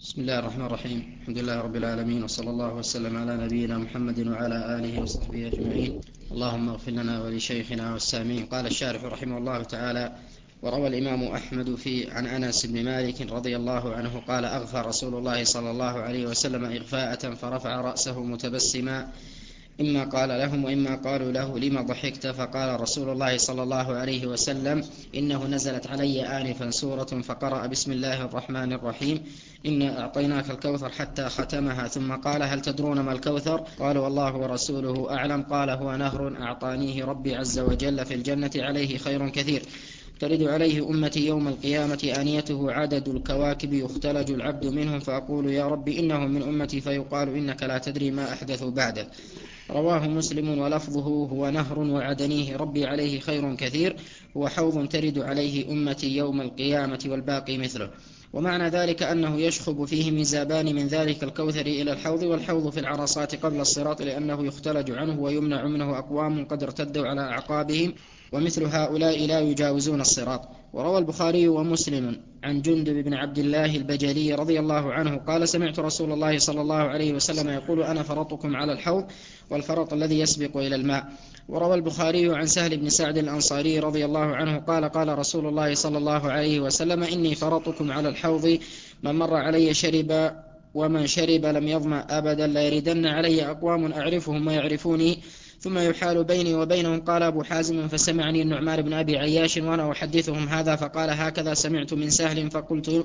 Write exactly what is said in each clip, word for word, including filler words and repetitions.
بسم الله الرحمن الرحيم. الحمد لله رب العالمين، وصلى الله وسلم على نبينا محمد وعلى آله وصحبه أجمعين. اللهم اغفر لنا ولشيخنا والسامعين. قال الشارح رحمه الله تعالى: وروى الإمام أحمد في عن أنس بن مالك رضي الله عنه قال: أغفى رسول الله صلى الله عليه وسلم إغفاءة فرفع رأسه متبسما، إما قال لهم وإما قالوا له: لما ضحكت؟ فقال رسول الله صلى الله عليه وسلم: إنه نزلت علي آنفا سورة فقرأ بسم الله الرحمن الرحيم إنا أعطيناك الكوثر حتى ختمها، ثم قال: هل تدرون ما الكوثر؟ قالوا: والله ورسوله أعلم. قال: هو نهر أعطانيه ربي عز وجل في الجنة عليه خير كثير، ترد عليه أمتي يوم القيامة آنيته عدد الكواكب يختلج العبد منهم، فأقول: يا رب إنهم من أمتي، فيقال: إنك لا تدري ما أحدثوا بعدك. رواه مسلم ولفظه: هو نهر وعدنيه ربي عليه خير كثير، هو حوض ترد عليه أمتي يوم القيامة والباقي مثله. ومعنى ذلك أنه يشخب فيه ميزابان من ذلك الكوثر إلى الحوض، والحوض في العرصات قبل الصراط، لأنه يختلج عنه ويمنع منه أقوام قد ارتدوا على أعقابهم، ومثل هؤلاء لا يجاوزون الصراط. وروى البخاري ومسلم عن جندب بن عبد الله البجلي رضي الله عنه قال: سمعت رسول الله صلى الله عليه وسلم يقول: أنا فرطكم على الحوض، والفرط الذي يسبق إلى الماء. وروى البخاري عن سهل بن سعد الأنصاري رضي الله عنه قال: قال رسول الله صلى الله عليه وسلم: إني فرطكم على الحوض، من مر علي شرب، ومن شرب لم يظمأ أبدا، لا يردن علي أقوام أعرفهم ويعرفوني ثم يحال بيني وبينهم. قال أبو حازم: فسمعني النعمان بن أبي عياش وأنا أحدثهم هذا، فقال: هكذا سمعت من سهل؟ فقلت: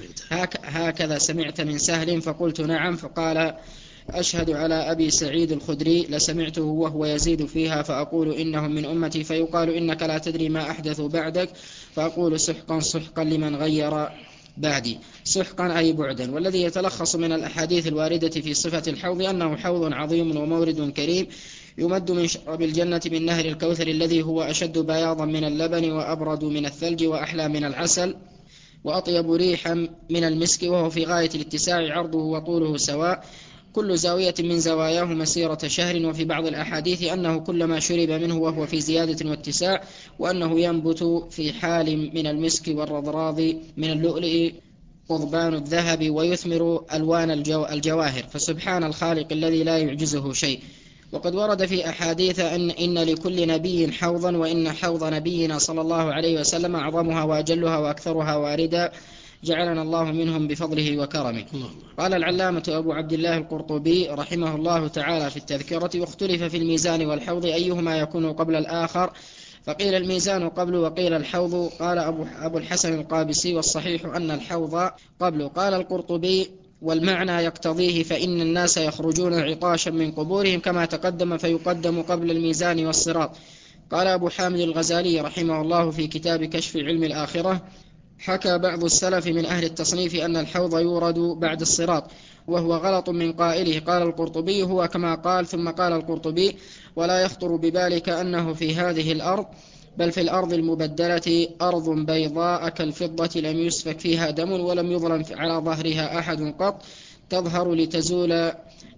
هك هكذا سمعت من سهل؟ فقلت: نعم. فقال: أشهد على أبي سعيد الخدري لسمعته وهو يزيد فيها، فأقول: إنهم من أمتي، فيقال: إنك لا تدري ما أحدثوا بعدك، فأقول: سحقا سحقا لمن غير بعدي. سحقا أي بعدا. والذي يتلخص من الأحاديث الواردة في صفة الحوض أنه حوض عظيم ومورد كريم، يمد من شراب الجنة من نهر الكوثر، الذي هو أشد بياضا من اللبن، وأبرد من الثلج، وأحلى من العسل، وأطيب ريحا من المسك، وهو في غاية الاتساع، عرضه وطوله سواء، كل زاوية من زواياه مسيرة شهر. وفي بعض الأحاديث أنه كلما شرب منه وهو في زيادة واتساع، وأنه ينبت في حال من المسك والرضراض من اللؤلؤ قضبان الذهب، ويثمر ألوان الجو الجواهر. فسبحان الخالق الذي لا يعجزه شيء. وقد ورد في أحاديث أن إن لكل نبي حوضا، وإن حوض نبينا صلى الله عليه وسلم أعظمها وأجلها وأكثرها واردا، جعلنا الله منهم بفضله وكرمه. قال العلامة أبو عبد الله القرطبي رحمه الله تعالى في التذكرة: واختلف في الميزان والحوض أيهما يكون قبل الآخر، فقيل الميزان قبل وقيل الحوض. قال أبو الحسن القابسي: والصحيح أن الحوض قبل. قال القرطبي: والمعنى يقتضيه، فإن الناس يخرجون عطاشا من قبورهم كما تقدم، فيقدم قبل الميزان والصراط. قال أبو حامد الغزالي رحمه الله في كتاب كشف علم الآخرة: حكى بعض السلف من أهل التصنيف أن الحوض يورد بعد الصراط، وهو غلط من قائله. قال القرطبي: هو كما قال. ثم قال القرطبي: ولا يخطر ببالك أنه في هذه الأرض، بل في الأرض المبدلة أرض بيضاء كالفضة لم يسفك فيها دم ولم يظلم على ظهرها أحد قط، تظهر لتزول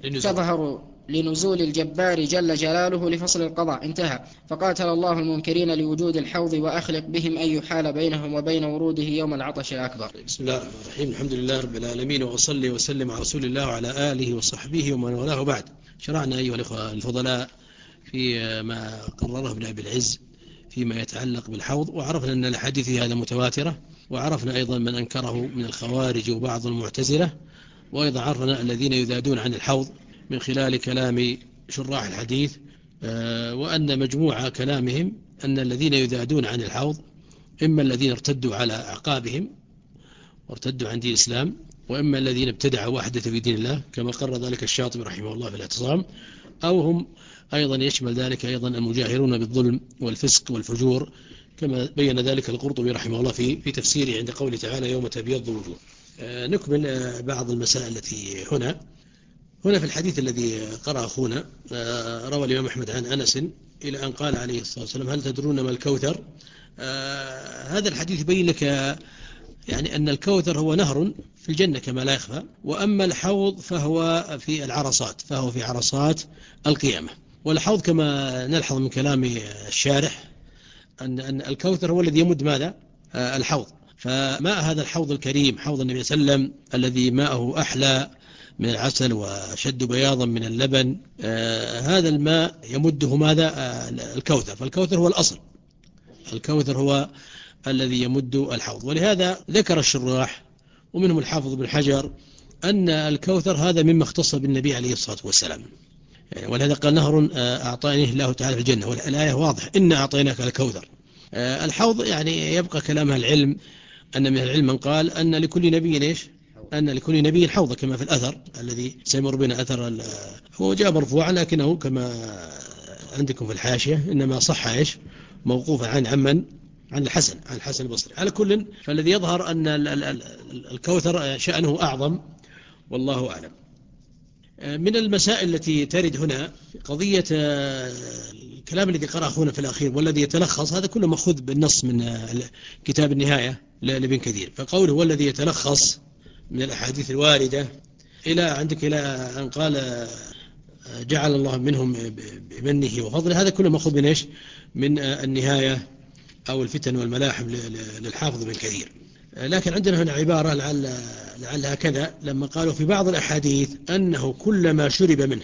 تظهر لنزول الجبار جل جلاله لفصل القضاء. انتهى. فقاتل الله المنكرين لوجود الحوض، وأخلق بهم أن يحال بينهم وبين وروده يوم العطش الأكبر. بسم الله الرحمن الرحيم. الحمد لله رب العالمين، وأصلي وسلم على رسول الله وعلى آله وصحبه ومن والاه بعد. شرعنا أيها الأخوة الفضلاء في ما قرره ابن أبي العز فيما يتعلق بالحوض، وعرفنا أن الحديث هذا متواترة، وعرفنا أيضا من أنكره من الخوارج وبعض المعتزلة، وأيضا عرفنا الذين يذادون عن الحوض من خلال كلام شراح الحديث، وأن مجموع كلامهم أن الذين يذادون عن الحوض إما الذين ارتدوا على أعقابهم وارتدوا عن دين الإسلام، وإما الذين ابتدعوا وحدة في دين الله كما قرر ذلك الشاطبي رحمه الله في الاعتصام، أو هم أيضا يشمل ذلك أيضا المجاهرون بالظلم والفسق والفجور، كما بين ذلك القرطبي رحمه الله في في تفسيره عند قوله تعالى: يوم تبيض وجوه. نكمل بعض المسائل التي هنا هنا في الحديث الذي قرأ أخونا. روى الإمام أحمد عن أنس إلى أن قال عليه الصلاة والسلام: هل تدرون ما الكوثر؟ هذا الحديث يبين لك يعني أن الكوثر هو نهر في الجنة كما لا يخفى، وأما الحوض فهو في العرصات، فهو في عرصات القيامة. والحوض كما نلحظ من كلام الشارح أن أن الكوثر هو الذي يمد ماذا؟ الحوض. فماء هذا الحوض الكريم حوض النبي صلى الله عليه وسلم الذي ماءه أحلى من العسل وشد بياضا من اللبن، آه هذا الماء يمده ماذا؟ آه الكوثر. فالكوثر هو الأصل، الكوثر هو الذي يمد الحوض. ولهذا ذكر الشراح ومنهم الحافظ بن حجر أن الكوثر هذا مما اختص بالنبي عليه الصلاة والسلام، يعني ولهذا قال نهر أعطانيه الله تعالى في الجنة، والآية واضح إن أعطيناك الكوثر. آه الحوض يعني يبقى كلام العلم أن من العلم من قال أن لكل نبي إيش؟ أن لكل نبي حوض كما في الأثر الذي سيمر بنا أثر، هو جاء مرفوعا لكنه كما عندكم في الحاشية إنما صح إيش؟ موقوفا عن عمن؟ عن الحسن، عن الحسن البصري. على كل فالذي يظهر أن الكوثر شأنه أعظم والله أعلم. من المسائل التي ترد هنا قضية الكلام الذي قرأ أخونا في الأخير والذي يتلخص، هذا كله مأخوذ بالنص من كتاب النهاية لابن كثير. فقوله هو الذي يتلخص من الأحاديث الواردة إلى عندك إلى أن قال جعل الله منهم بمنه وفضله، هذا كله مأخوذ من إيش؟ من النهاية أو الفتن والملاحم للحافظ بن كثير. لكن عندنا هنا عبارة لعل لعلها كذا لما قالوا في بعض الأحاديث أنه كلما شرب منه،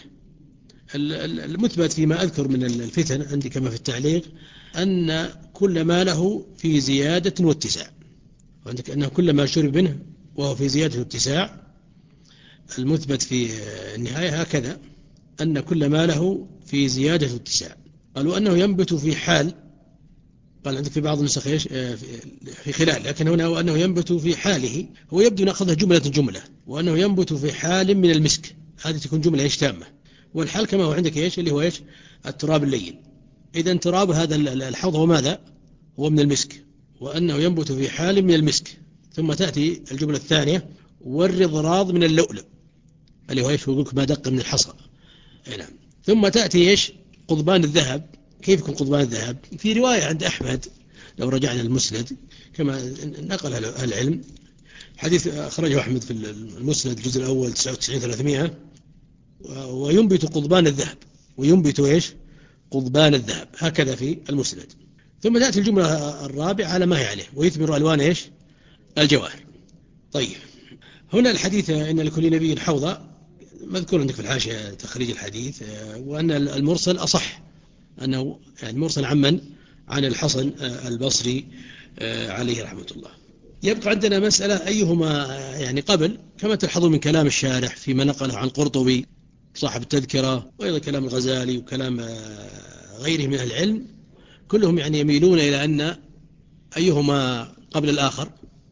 المثبت فيما أذكر من الفتن عندي كما في التعليق أن كل ما له في زيادة واتساع، وعندك أنه كلما شرب منه وهو في زيادة واتساع. المثبت في النهاية هكذا أن كل ما له في زيادة واتساع. قالوا أنه ينبت في حال، قال عندك في بعض النسخ في خلال، لكن هنا هو أنه ينبت في حاله، هو يبدو نأخذها جملة جملة، وأنه ينبت في حال من المسك، هذه تكون جملة إيش تامة. والحال كما هو عندك إيش اللي هو إيش؟ التراب اللين. إذا تراب هذا الحوض هو ماذا؟ هو من المسك، وأنه ينبت في حال من المسك. ثم تأتي الجملة الثانية والرضراض من اللؤلؤ اللي هو إيش؟ هو يقولك ما دق من الحصى. نعم. ثم تأتي إيش؟ قضبان الذهب. كيف يكون قضبان الذهب؟ في رواية عند أحمد لو رجعنا المسند كما نقل العلم، حديث أخرجه أحمد في المسند الجزء الأول تسعة وتسعين ثلاثمائة، وينبت قضبان الذهب، وينبت إيش؟ قضبان الذهب، هكذا في المسند. ثم تأتي الجملة الرابعة على ما هي عليه ويثمر ألوان إيش؟ الجواهر. طيب هنا الحديث إن لكل نبي حوضة مذكور عندك في الحاشية تخريج الحديث، وأن المرسل أصح، أنه يعني مرسل عمن؟ عن الحسن البصري عليه رحمة الله. يبقى عندنا مسألة أيهما يعني قبل، كما تلحظوا من كلام الشارح فيما نقله عن قرطبي صاحب التذكرة، وأيضا كلام الغزالي وكلام غيره من العلم، كلهم يعني يميلون إلى أن أيهما قبل الآخر؟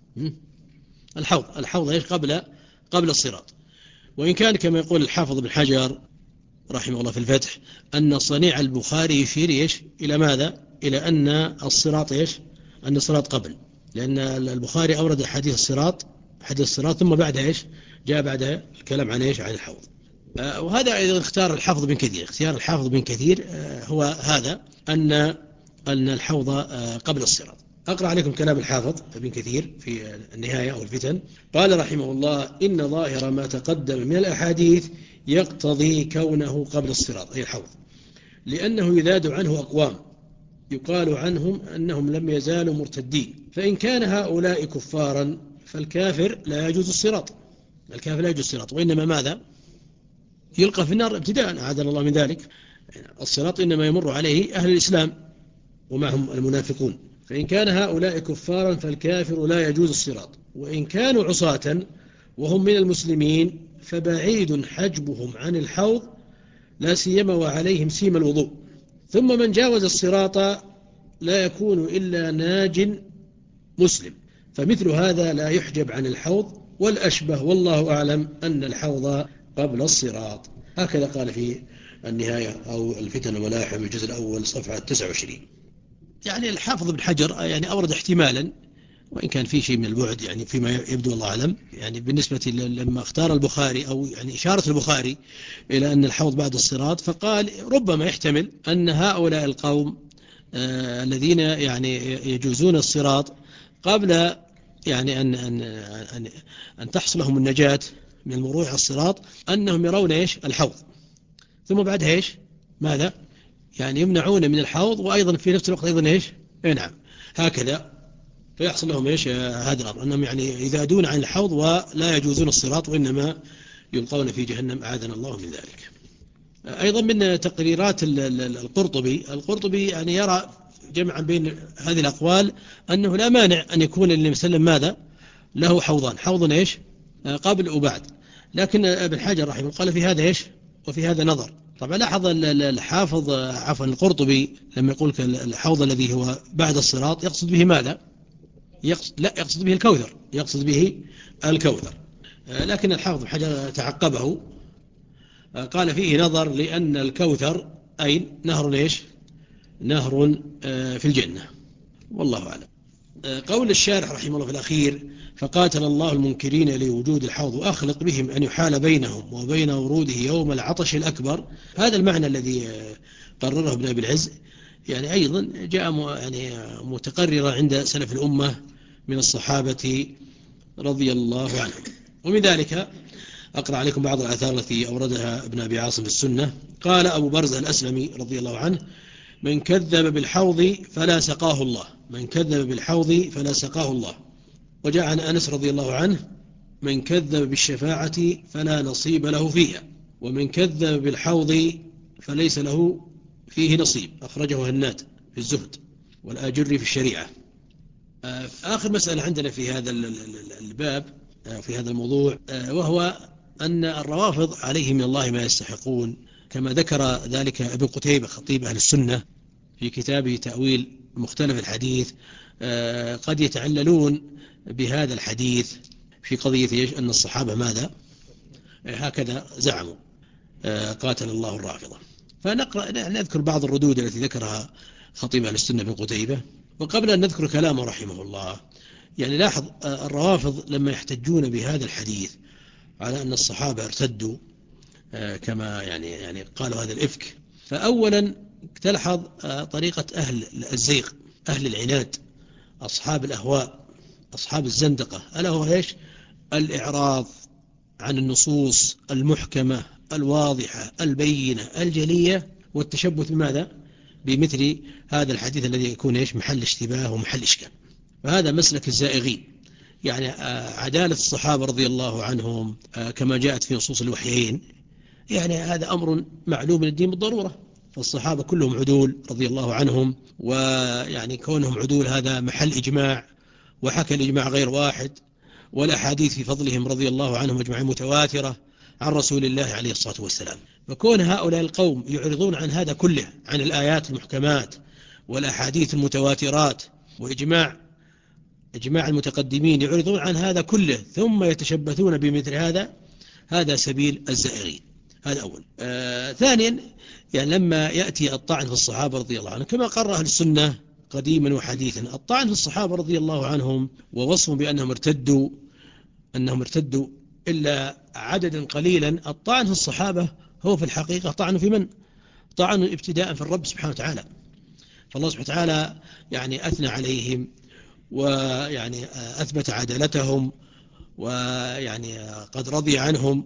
الحوض. الحوض إيش؟ قبل قبل الصراط. وإن كان كما يقول الحافظ بن حجر رحمه الله في الفتح أن صنيع البخاري يشير إيش؟ إلى ماذا؟ إلى أن الصراط إيش؟ أن الصراط قبل، لأن البخاري أورد حديث الصراط، حديث الصراط، ثم بعدها إيش؟ جاء بعدها الكلام عن إيش؟ عن الحوض. آه وهذا أيضا اختار الحافظ بن كثير، اختيار الحافظ بن كثير آه هو هذا، أن أن الحوض آه قبل الصراط. أقرأ عليكم كلام الحافظ بن كثير في النهاية أو الفتن. قال رحمه الله إن ظاهر ما تقدم من الأحاديث يقتضي كونه قبل الصراط، أي الحوض، لأنه يذاد عنه أقوام يقال عنهم أنهم لم يزالوا مرتدين، فإن كان هؤلاء كفارا فالكافر لا يجوز الصراط، الكافر لا يجوز الصراط، وإنما ماذا؟ يلقى في النار ابتداء، أعاذنا الله من ذلك. الصراط إنما يمر عليه أهل الإسلام ومعهم المنافقون. فإن كان هؤلاء كفارا فالكافر لا يجوز الصراط، وإن كانوا عصاة وهم من المسلمين فبعيد حجبهم عن الحوض، لا سيما وعليهم سيم الوضوء. ثم من جاوز الصراط لا يكون إلا ناج مسلم، فمثل هذا لا يحجب عن الحوض، والأشبه والله أعلم أن الحوض قبل الصراط. هكذا قال في النهاية أو الفتن والملاحم الجزء الأول صفحة تسعة وعشرين. يعني الحافظ بن حجر يعني أورد احتمالا، وإن كان في شيء من البعد يعني فيما يبدو الله أعلم، يعني بالنسبة لما اختار البخاري أو يعني إشارة البخاري إلى أن الحوض بعد الصراط، فقال ربما يحتمل أن هؤلاء القوم آه الذين يعني يجوزون الصراط قبل يعني أن, أن, أن, أن تحصل لهم النجاة من المرور على الصراط، أنهم يرون إيش؟ الحوض، ثم بعدها إيش؟ ماذا؟ يعني يمنعون من الحوض، وأيضا في نفس الوقت أيضا إيش؟ إيه نعم، هكذا فيحصل لهم إيش هذا الأمر، أنهم يعني يذادون عن الحوض ولا يجوزون الصراط وإنما يلقون في جهنم أعاذنا الله من ذلك. أيضا من تقريرات القرطبي القرطبي يعني يرى جمعا بين هذه الأقوال أنه لا مانع أن يكون النبي صلى الله عليه وسلم ماذا له حوضان، حوض إيش قبل وبعد، لكن ابن حجر رحمه الله قال في هذا إيش وفي هذا نظر. طبعا لاحظ الحافظ عفوا القرطبي لما يقول الحوض الذي هو بعد الصراط يقصد به ماذا؟ يقصد لا يقصد به الكوثر، يقصد به الكوثر، لكن الحافظ حجر تعقبه قال فيه نظر لأن الكوثر أي نهر إيش نهر في الجنة، والله أعلم. قول الشارح رحمه الله في الأخير فقاتل الله المنكرين لوجود الحوض وأخلق بهم أن يحال بينهم وبين وروده يوم العطش الأكبر، هذا المعنى الذي قرره ابن أبي العز يعني أيضا جاء يعني متقررا عند سلف الأمة من الصحابة رضي الله عنهم. ومن ذلك أقرأ عليكم بعض الآثار التي أوردها ابن أبي عاصم في السنة. قال أبو برزة الأسلمي رضي الله عنه من كذب بالحوض فلا سقاه الله، من كذب بالحوض فلا سقاه الله. وجاء عن أنس رضي الله عنه من كذب بالشفاعة فلا نصيب له فيها، ومن كذب بالحوض فليس له فيه نصيب، أخرجه هناد في الزهد والآجري في الشريعة. آخر مسألة عندنا في هذا الباب في هذا الموضوع وهو أن الروافض عليهم من الله ما يستحقون، كما ذكر ذلك ابن قتيبة خطيب أهل السنة في كتابه تأويل مختلف الحديث. قد يتعللون بهذا الحديث في قضية أن الصحابة ماذا هكذا زعموا قاتل الله الرافضة. فنقرأ نذكر بعض الردود التي ذكرها خطيب أهل السنة ابن قتيبة. وقبل أن نذكر كلامه رحمه الله يعني لاحظ الروافض لما يحتجون بهذا الحديث على أن الصحابة ارتدوا كما يعني يعني قالوا هذا الإفك، فأولا تلحظ طريقة أهل الزيغ أهل العناد أصحاب الأهواء أصحاب الزندقة، ألا هو إيش الإعراض عن النصوص المحكمة الواضحة البينة الجلية والتشبث بماذا بمثل هذا الحديث الذي يكون إيش محل اشتباه ومحل إشكال. فهذا مسلك الزائغين، يعني عدالة الصحابة رضي الله عنهم كما جاءت في نصوص الوحيين، يعني هذا أمر معلوم من الدين بالضرورة، فالصحابة كلهم عدول رضي الله عنهم، ويعني كونهم عدول هذا محل إجماع، وحكى الإجماع غير واحد، والأحاديث في فضلهم رضي الله عنهم أجمعين متواترة عن رسول الله عليه الصلاة والسلام. فكون هؤلاء القوم يعرضون عن هذا كله، عن الآيات المحكمات والأحاديث المتواترات وإجماع إجماع المتقدمين، يعرضون عن هذا كله ثم يتشبثون بمثل هذا، هذا سبيل الزائغين. هذا أول. آه ثانيا يعني لما يأتي الطعن في الصحابة رضي الله عنهم كما قرر أهل السنة قديما وحديثا، الطعن في الصحابة رضي الله عنهم ووصفهم بأنهم ارتدوا أنهم ارتدوا إلا عددا قليلا، الطعن في الصحابة هو في الحقيقة طعن في من؟ طعن ابتداء في الرب سبحانه وتعالى، فالله سبحانه وتعالى يعني أثنى عليهم ويعني أثبت عدالتهم ويعني قد رضي عنهم،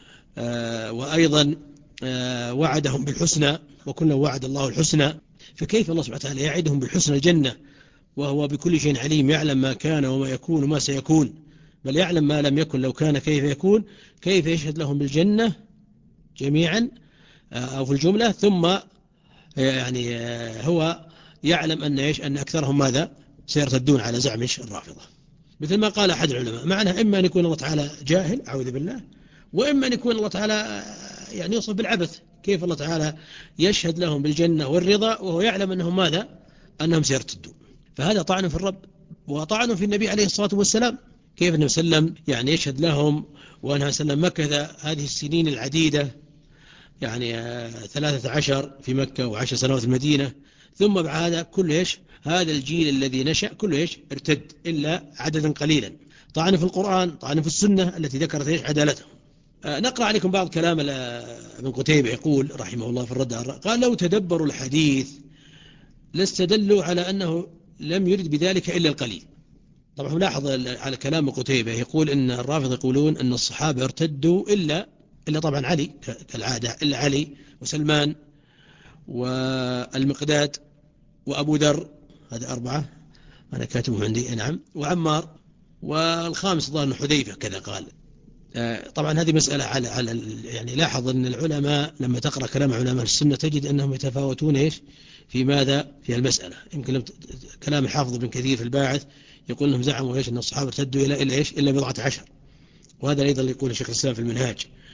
وأيضا وعدهم بالحسنى وكنا وعد الله الحسنى، فكيف الله سبحانه وتعالى يعدهم بالحسنى الجنة وهو بكل شيء عليم، يعلم ما كان وما يكون وما سيكون، بل يعلم ما لم يكن لو كان كيف يكون، كيف يشهد لهم بالجنة جميعا أو في الجملة، ثم يعني هو يعلم أن إيش أن أكثرهم ماذا سيرتدون على زعم الرافضة، مثل ما قال أحد العلماء معنى إما أن يكون الله تعالى جاهل أعوذ بالله، وإما أن يكون الله تعالى يعني يوصف بالعبث، كيف الله تعالى يشهد لهم بالجنة والرضا وهو يعلم أنهم ماذا أنهم سيرتدون. فهذا طعن في الرب وطعن في النبي عليه الصلاة والسلام، كيف النبي صلى الله عليه وسلم يعني يشهد لهم وأنه صلى الله عليه وسلم مكث هذه السنين العديدة يعني ثلاثة عشر في مكة وعشر سنوات في المدينة، ثم بعد كل إيش هذا الجيل الذي نشأ كله إيش ارتد إلا عددا قليلا. طعن في القرآن، طعن في السنة التي ذكرت إيش عدالتهم. آه نقرأ عليكم بعض كلام ابن قتيبة يقول رحمه الله في الرد، قال لو تدبروا الحديث لاستدلوا على أنه لم يرد بذلك إلا القليل. طبعا لاحظ على كلام قتيبة يقول إن الرافض يقولون أن الصحابة ارتدوا إلا إلا طبعا علي كالعادة، إلا علي وسلمان والمقداد وأبو ذر، هذا أربعة، أنا كاتبه عندي. نعم. وعمار. والخامس ظن حذيفة كذا قال. طبعا هذه مسألة على على يعني لاحظ أن العلماء لما تقرأ كلام علماء السنة تجد أنهم يتفاوتون إيش في ماذا في المسألة. يمكن كلام الحافظ بن كثير في الباعث يقول أنهم زعموا إيش أن الصحابة ارتدوا إلى إلى إيش إلا بضعة عشر، وهذا أيضا يقول الشيخ الإسلام في المنهاج.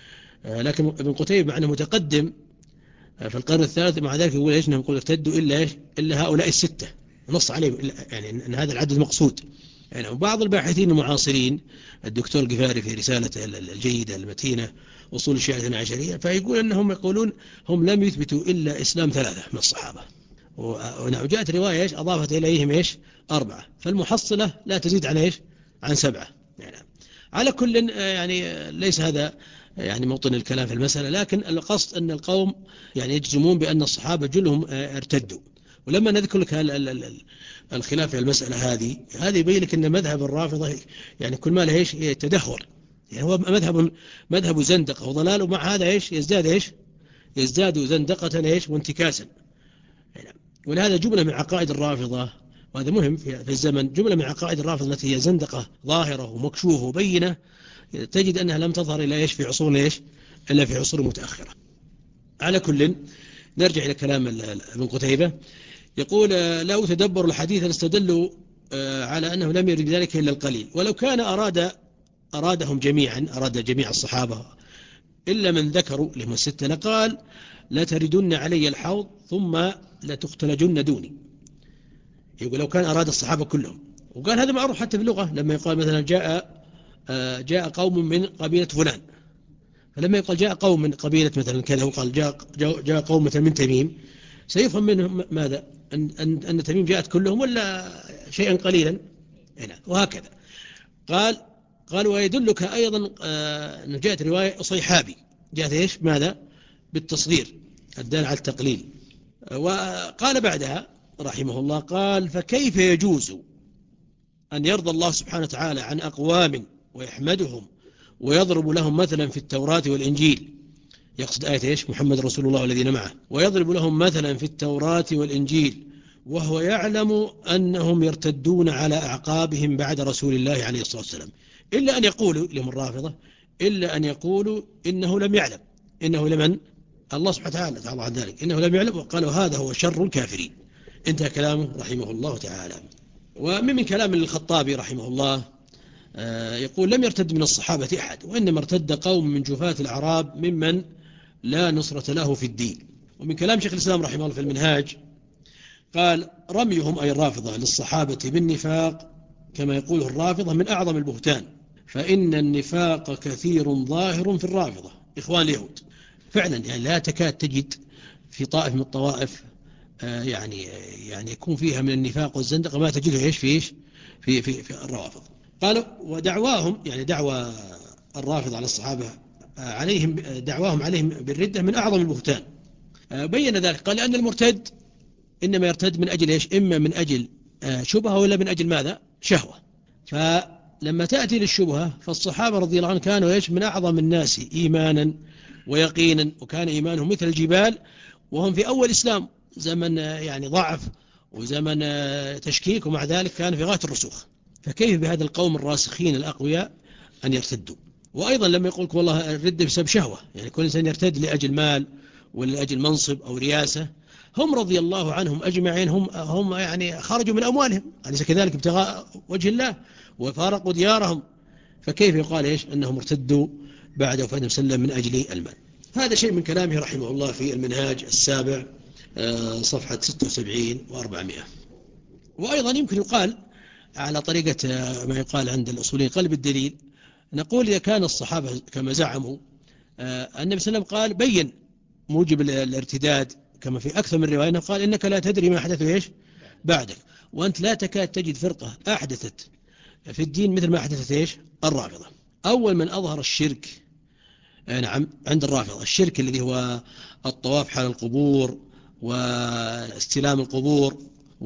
لكن ابن قتيبة مع أنه متقدم في القرن الثالث مع ذلك يقول إيش أنهم يقول ارتدوا إلا إيش إلا هؤلاء الستة، نص عليه يعني أن هذا العدد مقصود. يعني وبعض الباحثين المعاصرين الدكتور القفاري في رسالته الجيدة المتينة أصول الشيعة الاثنى عشرية فيقول أنهم يقولون هم لم يثبتوا إلا إسلام ثلاثة من الصحابة، وجاءت رواية إيش أضافت إليهم إيش أربعة، فالمحصلة لا تزيد عن إيش عن سبعة. يعني على كل يعني ليس هذا يعني موطن الكلام في المسألة، لكن القصد أن القوم يعني يجزمون بأن الصحابة جلهم ارتدوا. ولما نذكر لك الخلاف في المسألة هذه هذه يبين لك أن مذهب الرافضة يعني كل ما له إيش تدهور، يعني هو مذهب مذهب زندقة وضلال، ومع هذا إيش يزداد إيش يزداد زندقة إيش وانتكاسا. يعني ولهذا جملة من عقائد الرافضة، وهذا مهم في الزمن، جملة من عقائد الرافضة التي هي زندقة ظاهرة ومكشوفة وبينة تجد أنها لم تظهر إلى إيش في عصور إيش إلا في عصور متأخرة. على كل نرجع إلى كلام ابن قتيبة يقول لو تدبروا الحديث لاستدلوا على أنه لم يرد ذلك إلا القليل، ولو كان أراد أرادهم جميعا أراد جميع الصحابة إلا من ذكروا لهم الستة لقال لتردن علي الحوض ثم لتختلجن دوني. يقول لو كان أراد الصحابة كلهم، وقال هذا معروف حتى في اللغة لما يقال مثلا جاء جاء قوم من قبيلة فلان، فلما يقال جاء قوم من قبيلة مثلا كذا وقال جاء جاء قوم مثلا من تميم سيفهم منهم ماذا أن, أن, أن تميم جاءت كلهم ولا شيئا قليلا هنا. وهكذا قال قال ويدلك أيضا أن جاءت رواية صيحابي جاءت إيش ماذا بالتصغير الدال على التقليل. وقال بعدها رحمه الله قال فكيف يجوز أن يرضى الله سبحانه وتعالى عن أقوام ويحمدهم ويضرب لهم مثلا في التوراة والإنجيل، يقصد آية إيش محمد رسول الله والذين معه، ويضرب لهم مثلا في التوراة والإنجيل وهو يعلم أنهم يرتدون على أعقابهم بعد رسول الله عليه الصلاة والسلام، إلا أن يقولوا لهم الرافضة إلا أن يقولوا إنه لم يعلم، إنه لمن الله سبحانه وتعالى تعالى عن ذلك إنه لم يعلم، وقالوا هذا هو شر الكافرين. انتهى كلامه رحمه الله تعالى. ومن كلام الخطابي رحمه الله يقول لم يرتد من الصحابة أحد، وإنما ارتد قوم من جفاة الأعراب ممن لا نصرة له في الدين. ومن كلام شيخ الإسلام رحمه الله في المنهاج قال رميهم أي الرافضة للصحابة بالنفاق كما يقوله الرافضة من أعظم البهتان، فإن النفاق كثير ظاهر في الرافضة إخوان اليهود. فعلا يعني لا تكاد تجد في طائف من الطوائف يعني يعني يكون فيها من النفاق والزندقة ما تجده إيش في إيش في في في الروافض. قالوا ودعواهم يعني دعوى الرافض على الصحابة عليهم دعواهم عليهم بالردة من أعظم البهتان. بين ذلك قال لأن المرتد إنما يرتد من أجل إيش إما من أجل شبهة ولا من أجل ماذا شهوة. فلما تأتي للشبهة فالصحابة رضي الله عنهم كانوا إيش من أعظم الناس إيمانا ويقينا، وكان إيمانهم مثل الجبال وهم في أول إسلام زمن يعني ضعف وزمن تشكيك، ومع ذلك كان في غاية الرسوخ. فكيف بهذا القوم الراسخين الأقوياء أن يرتدوا؟ وأيضا لما يقولك والله الردة بسبب شهوة، يعني كل إنسان يرتد لأجل مال ولا لأجل منصب أو رياسة، هم رضي الله عنهم أجمعين هم هم يعني خرجوا من أموالهم أليس كذلك ابتغاء وجه الله وفارقوا ديارهم، فكيف يقال إيش أنهم ارتدوا بعد وفاة النبي صلى الله عليه وسلم من أجل المال؟ هذا شيء من كلامه رحمه الله في المنهاج السابع صفحة ستة وسبعين وأربعمائة. وأيضا يمكن يقال على طريقة ما يقال عند الأصولين قلب الدليل، نقول إذا كان الصحابة كما زعموا النبي صلى الله عليه وسلم قال بين موجب الارتداد كما في أكثر من رواية قال إنك لا تدري ما حدث إيش بعدك، وأنت لا تكاد تجد فرقة أحدثت في الدين مثل ما حدثت إيش الرافضة. أول من أظهر الشرك نعم عند الرافضة الشرك الذي هو الطواف حول القبور واستلام القبور،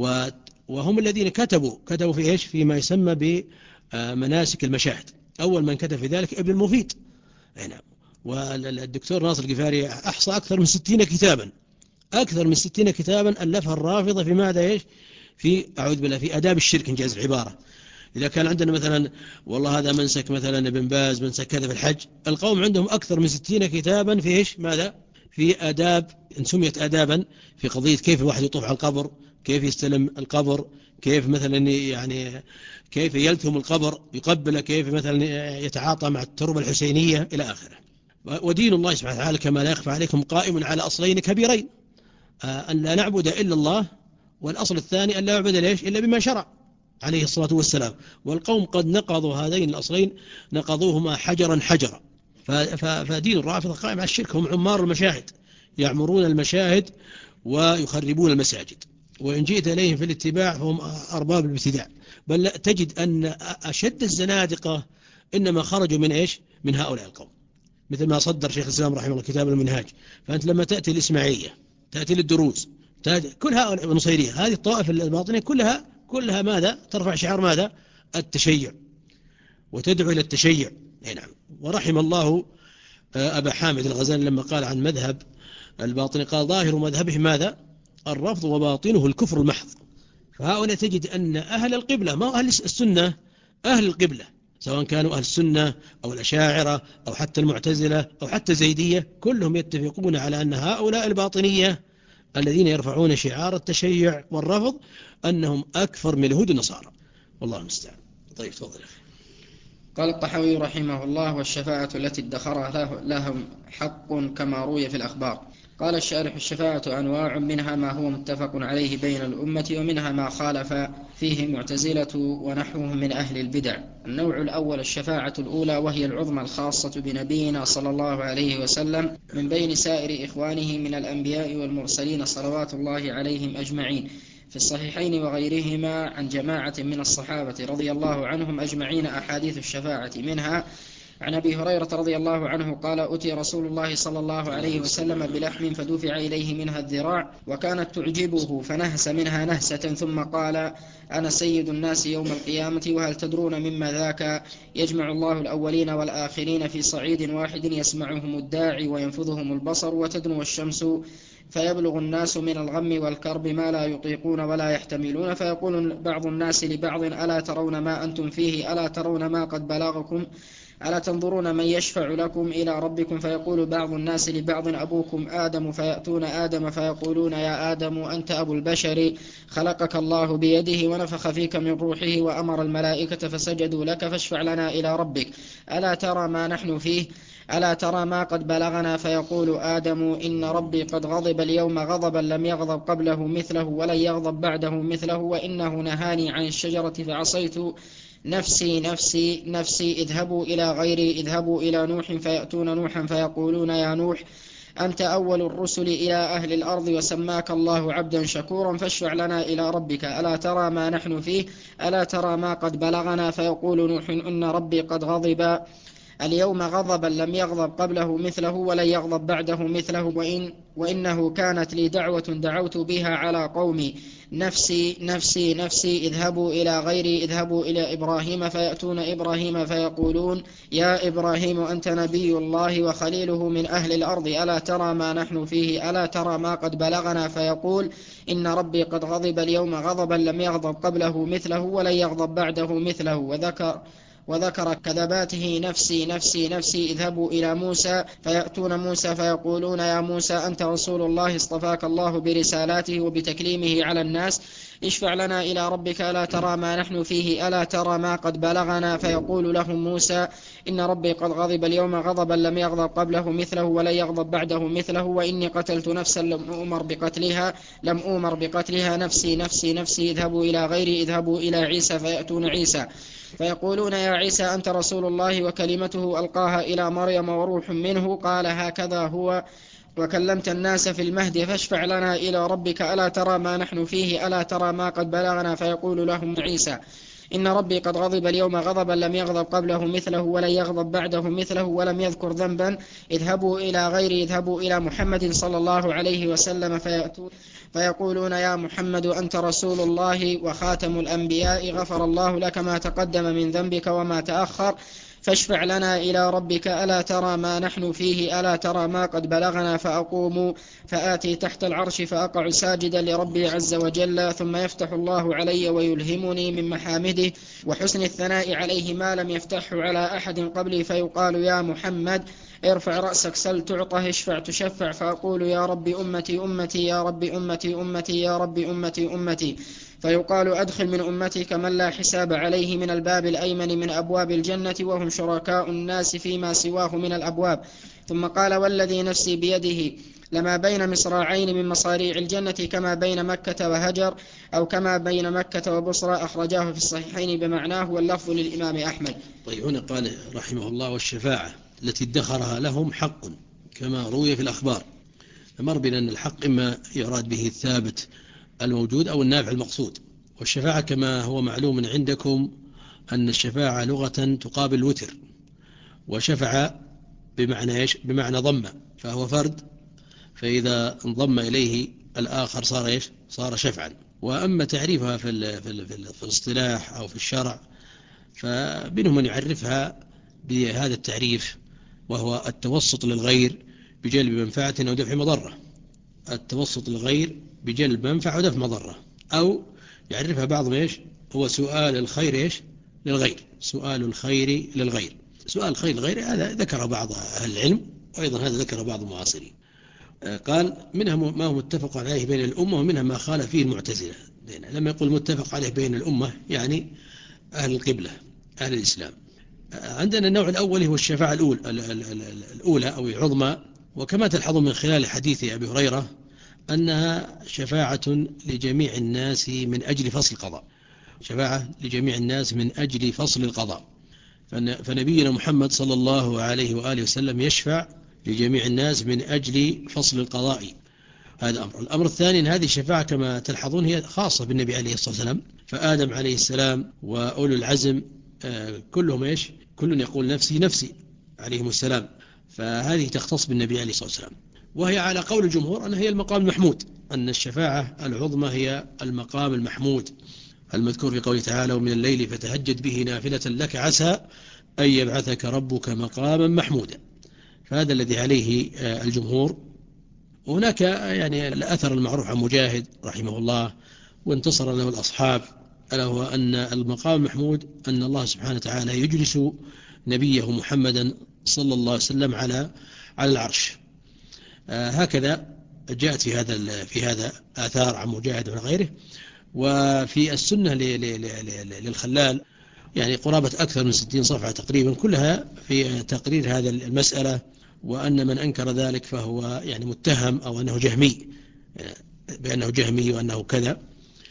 وهم الذين كتبوا كتبوا في إيش فيما يسمى بمناسك المشاهد. أول من كتب في ذلك ابن المفيد نعم. والدكتور ناصر القفاري أحصى أكثر من ستين كتابا أكثر من ستين كتابا ألفها الرافضة في ماذا إيش في أعوذ بالله في آداب الشرك إنجاز العبارة. إذا كان عندنا مثلا والله هذا منسك مثلا ابن باز منسك كذا في الحج، القوم عندهم أكثر من ستين كتابا في إيش ماذا في آداب، إن سميت آدابا، في قضية كيف الواحد يطوف على القبر، كيف يستلم القبر، كيف مثلا يعني كيف يلتم القبر يقبله، كيف مثلا يتعاطى مع التربة الحسينية إلى آخره. ودين الله سبحانه وتعالى كما لا يخفى عليكم قائم على أصلين كبيرين، أن لا نعبد إلا الله، والأصل الثاني أن لا نعبد ليش إلا بما شرع عليه الصلاة والسلام. والقوم قد نقضوا هذين الأصلين، نقضوهما حجرا حجرا. فدين الرافضة قائم على الشرك، هم عمار المشاهد، يعمرون المشاهد ويخربون المساجد، وإن جئت إليهم في الاتباع فهم أرباب الابتداع. بل تجد أن أشد الزنادقة إنما خرجوا من إيش من هؤلاء القوم، مثل ما صدر شيخ الإسلام رحمه الله كتاب المنهاج. فأنت لما تأتي الإسماعيلية، تأتي للدروز، تأتي كل هؤلاء النصيرية، هذه الطائفة الباطنية كلها كلها ماذا ترفع شعار ماذا التشيع، وتدعو إلى التشيع. نعم. ورحم الله أبا حامد الغزالي لما قال عن مذهب الباطني قال ظاهر مذهبه ماذا الرفض وباطنه الكفر المحض. فهؤلاء تجد أن أهل القبلة، ما أهل السنة، أهل القبلة سواء كانوا أهل السنة أو الأشاعرة أو حتى المعتزلة أو حتى زيدية، كلهم يتفقون على أن هؤلاء الباطنية الذين يرفعون شعار التشيع والرفض أنهم أكفر من اليهود النصارى، والله المستعان. طيب تفضل. قال الطحاوي رحمه الله: والشفاعة التي ادخرها لهم حق كما روي في الأخبار. قال الشارح: الشفاعة أنواع، منها ما هو متفق عليه بين الأمة، ومنها ما خالف فيه معتزلة ونحوهم من أهل البدع. النوع الأول الشفاعة الأولى، وهي العظمى الخاصة بنبينا صلى الله عليه وسلم من بين سائر إخوانه من الأنبياء والمرسلين صلوات الله عليهم أجمعين، في الصحيحين وغيرهما عن جماعة من الصحابة رضي الله عنهم أجمعين أحاديث الشفاعة، منها عن أبي هريرة رضي الله عنه قال: أتي رسول الله صلى الله عليه وسلم بلحم فدفع إليه منها الذراع، وكانت تعجبه فنهس منها نهسة، ثم قال: أنا سيد الناس يوم القيامة، وهل تدرون مما ذاك؟ يجمع الله الأولين والآخرين في صعيد واحد، يسمعهم الداعي وينفذهم البصر، وتدنو الشمس فيبلغ الناس من الغم والكرب ما لا يطيقون ولا يحتملون، فيقول بعض الناس لبعض: ألا ترون ما أنتم فيه؟ ألا ترون ما قد بلغكم؟ ألا تنظرون من يشفع لكم إلى ربكم؟ فيقول بعض الناس لبعض: أبوكم آدم. فيأتون آدم فيقولون: يا آدم أنت أبو البشر، خلقك الله بيده ونفخ فيك من روحه وأمر الملائكة فسجدوا لك، فاشفع لنا إلى ربك. ألا ترى ما نحن فيه؟ ألا ترى ما قد بلغنا؟ فيقول آدم: إن ربي قد غضب اليوم غضبا لم يغضب قبله مثله ولن يغضب بعده مثله، وإنه نهاني عن الشجرة فعصيت، نفسي نفسي نفسي، اذهبوا إلى غيري، اذهبوا إلى نوح. فيأتون نوحا فيقولون: يا نوح أنت أول الرسل إلى أهل الأرض، وسماك الله عبدا شكورا، فاشفع لنا إلى ربك. ألا ترى ما نحن فيه؟ ألا ترى ما قد بلغنا؟ فيقول نوح: إن ربي قد غضب اليوم غضبا لم يغضب قبله مثله ولن يغضب بعده مثله، وإن وإنه كانت لي دعوة دعوت بها على قومي، نفسي نفسي نفسي، اذهبوا إلى غيري، اذهبوا إلى إبراهيم. فيأتون إبراهيم فيقولون: يا إبراهيم أنت نبي الله وخليله من أهل الأرض، ألا ترى ما نحن فيه؟ ألا ترى ما قد بلغنا؟ فيقول: إن ربي قد غضب اليوم غضبا لم يغضب قبله مثله ولن يغضب بعده مثله. وذكر وذكر كذباته: نفسي نفسي نفسي، اذهبوا إلى موسى. فيأتون موسى فيقولون: يا موسى أنت رسول الله، اصطفاك الله برسالاته وبتكليمه على الناس، اشفع لنا إلى ربك. ألا ترى ما نحن فيه؟ ألا ترى ما قد بلغنا؟ فيقول لهم موسى: إن ربي قد غضب اليوم غضبا لم يغضب قبله مثله ولن يغضب بعده مثله، وإني قتلت نفسا لم أؤمر بقتلها لم أؤمر بقتلها نفسي نفسي نفسي، اذهبوا إلى غيري، اذهبوا إلى عيسى. فيأتون عيسى فيقولون: يا عيسى أنت رسول الله وكلمته ألقاها إلى مريم وروح منه، قال هكذا هو، وكلمت الناس في المهد، فاشفع لنا إلى ربك. ألا ترى ما نحن فيه؟ ألا ترى ما قد بلغنا؟ فيقول لهم عيسى: إن ربي قد غضب اليوم غضبا لم يغضب قبله مثله ولن يغضب بعده مثله، ولم يذكر ذنبا، اذهبوا إلى غيري، اذهبوا إلى محمد صلى الله عليه وسلم. فيأتون فيقولون: يا محمد أنت رسول الله وخاتم الأنبياء، غفر الله لك ما تقدم من ذنبك وما تأخر، فاشفع لنا إلى ربك ألا ترى ما نحن فيه ألا ترى ما قد بلغنا فأقوم فآتي تحت العرش فأقع ساجدا لربي عز وجل ثم يفتح الله علي ويلهمني من محامده وحسن الثناء عليه ما لم يفتحه على أحد قبلي فيقال يا محمد ارفع رأسك سل تعطه اشفع تشفع فأقول يا رب أمتي أمتي يا رب أمتي أمتي يا رب أمتي أمتي فيقال أدخل من أمتك من لا حساب عليه من الباب الأيمن من أبواب الجنة وهم شركاء الناس فيما سواه من الأبواب. ثم قال والذي نفسي بيده لما بين مصراعين من مصاريع الجنة كما بين مكة وهجر أو كما بين مكة وبصرى أخرجاه في الصحيحين بمعناه واللفظ للإمام أحمد. طيب هنا قال رحمه الله والشفاعة التي ادخرها لهم حق كما روي في الأخبار. فمر بنا أن الحق إما يراد به الثابت الموجود أو النافع المقصود. والشفاعة كما هو معلوم عندكم أن الشفاعة لغة تقابل الوتر، وشفع بمعنى إيش؟ بمعنى ضم، فهو فرد، فإذا انضم إليه الآخر صار إيش؟ صار شفعا. وأما تعريفها في ال في ال في, ال في الاصطلاح أو في الشرع فمنهم من يعرفها بهذا التعريف، وهو التوسط للغير بجلب منفعة أو دفع مضرة. التوسط للغير بجلب منفعة ودفع مضرة. أو يعرفها بعضهم إيش؟ هو سؤال الخير إيش؟ للغير، سؤال الخير للغير. سؤال الخير للغير هذا ذكر بعض أهل العلم، وأيضا هذا ذكر بعض المعاصرين. قال منها ما هو متفق عليه بين الأمة ومنها ما خالف فيه المعتزلة. لما يقول متفق عليه بين الأمة يعني أهل القبلة أهل الإسلام. عندنا النوع الأول هو الشفاعة الأولى, الأولى أو العظمى، وكما تلحظون من خلال حديث أبي هريرة أنها شفاعة لجميع الناس من أجل فصل القضاء، شفاعة لجميع الناس من أجل فصل القضاء. فنبينا محمد صلى الله عليه وآله وسلم يشفع لجميع الناس من أجل فصل القضاء. هذا أمر. الأمر الثاني أن هذه الشفاعة كما تلحظون هي خاصة بالنبي عليه الصلاة والسلام، فآدم عليه السلام وأولو العزم كلهم إيش؟ كل يقول نفسي نفسي عليهم السلام، فهذه تختص بالنبي عليه الصلاة والسلام. وهي على قول الجمهور أنها هي المقام المحمود، أن الشفاعة العظمى هي المقام المحمود المذكور في قوله تعالى ومن الليل فتهجد به نافلة لك عسى أن يبعثك ربك مقاما محمودا. فهذا الذي عليه الجمهور. وهناك يعني الأثر المعروف عن مجاهد رحمه الله وانتصر له الأصحاب، ألا هو أن المقام المحمود أن الله سبحانه وتعالى يجلس نبيه محمدا صلى الله عليه وسلم على على العرش. آه هكذا جاءت في هذا في هذا آثار عن مجاهد وغيره. وفي السنة للخلال يعني قرابة أكثر من ستين صفحة تقريبا، كلها في تقرير هذا المسألة، وأن من أنكر ذلك فهو يعني متهم أو أنه جهمي، بأنه جهمي وأنه كذا.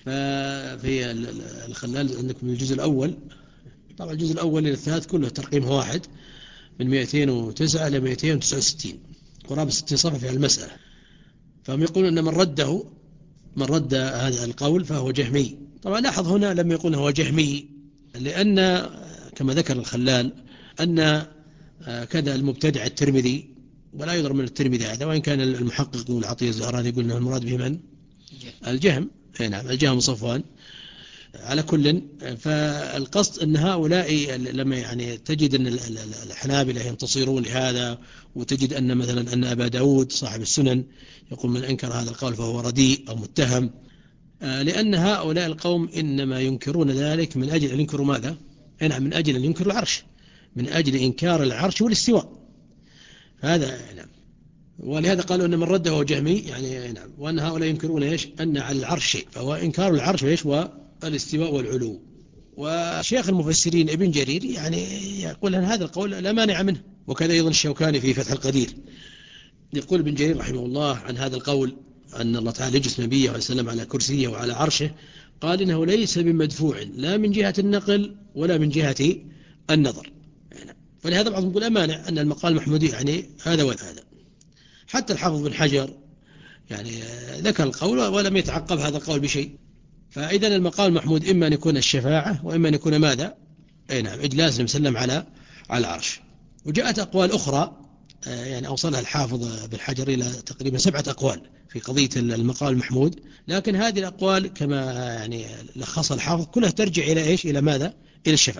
ففي الخلال عندكم الجزء الأول، طبعا الجزء الأول إلى الثالث كله ترقيم واحد من مئتين وتسعة إلى مئتين وتسعة وستين، قرابة ستين صفحة في المسألة. فهم يقولون أن من رده من رد هذا القول فهو جهمي. طبعا لاحظ هنا لم يقول هو جهمي، لأن كما ذكر الخلال أن كذا المبتدع الترمذي، ولا يضر من الترمذي هذا، وإن كان المحقق العطية الزهراني يقول أنه المراد به من؟ الجهم. نعم الجهم صفوان. على كل، فالقصد أن هؤلاء لما يعني تجد أن الحنابلة ينتصرون لهذا، وتجد أن مثلا أن أبا داود صاحب السنن يقول من أنكر هذا القول فهو رديء أو متهم، لأن هؤلاء القوم إنما ينكرون ذلك من أجل أن ينكروا ماذا؟ نعم من أجل أن ينكروا العرش، من أجل إنكار العرش والاستواء. هذا نعم. ولهذا قالوا أن من رده هو جهمي، يعني نعم. وأن هؤلاء ينكرون إيش؟ أن على العرش شيء، فهو إنكار العرش إيش؟ والاستواء والعلو. وشيخ المفسرين ابن جرير يعني يقول أن هذا القول لا مانع منه، وكذا أيضا الشوكاني في فتح القدير يقول ابن جرير رحمه الله عن هذا القول أن الله تعالى يجلس نبيه عليه السلام على كرسيه وعلى عرشه، قال إنه ليس من مدفوع لا من جهة النقل ولا من جهة النظر. فلهذا بعضهم يقول أمانع أن المقال المحمودي يعني هذا وهذا. حتى الحافظ بن حجر يعني ذكر القول ولم يتعقب هذا القول بشيء. فإذا المقال المحمود إما أن يكون الشفاعة وإما أن يكون ماذا؟ أي نعم إجلاس المسلم على على العرش. وجاءت أقوال أخرى يعني أوصلها الحافظ بن حجر إلى تقريبا سبعة أقوال في قضية المقال المحمود، لكن هذه الأقوال كما يعني لخص الحافظ كلها ترجع إلى إيش؟ إلى ماذا؟ إلى الشفاعة.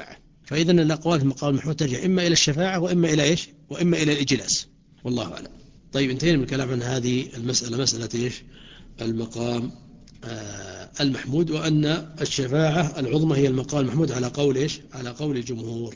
فإذا الأقوال في المقام المحمود ترجع إما إلى الشفاعة وإما إلى إيش وإما إلى الإجلاس، والله أعلم. طيب انتهينا من الكلام عن هذه المسألة، مسألة إيش المقام آه المحمود، وأن الشفاعة العظمى هي المقام المحمود على قول إيش على قول الجمهور.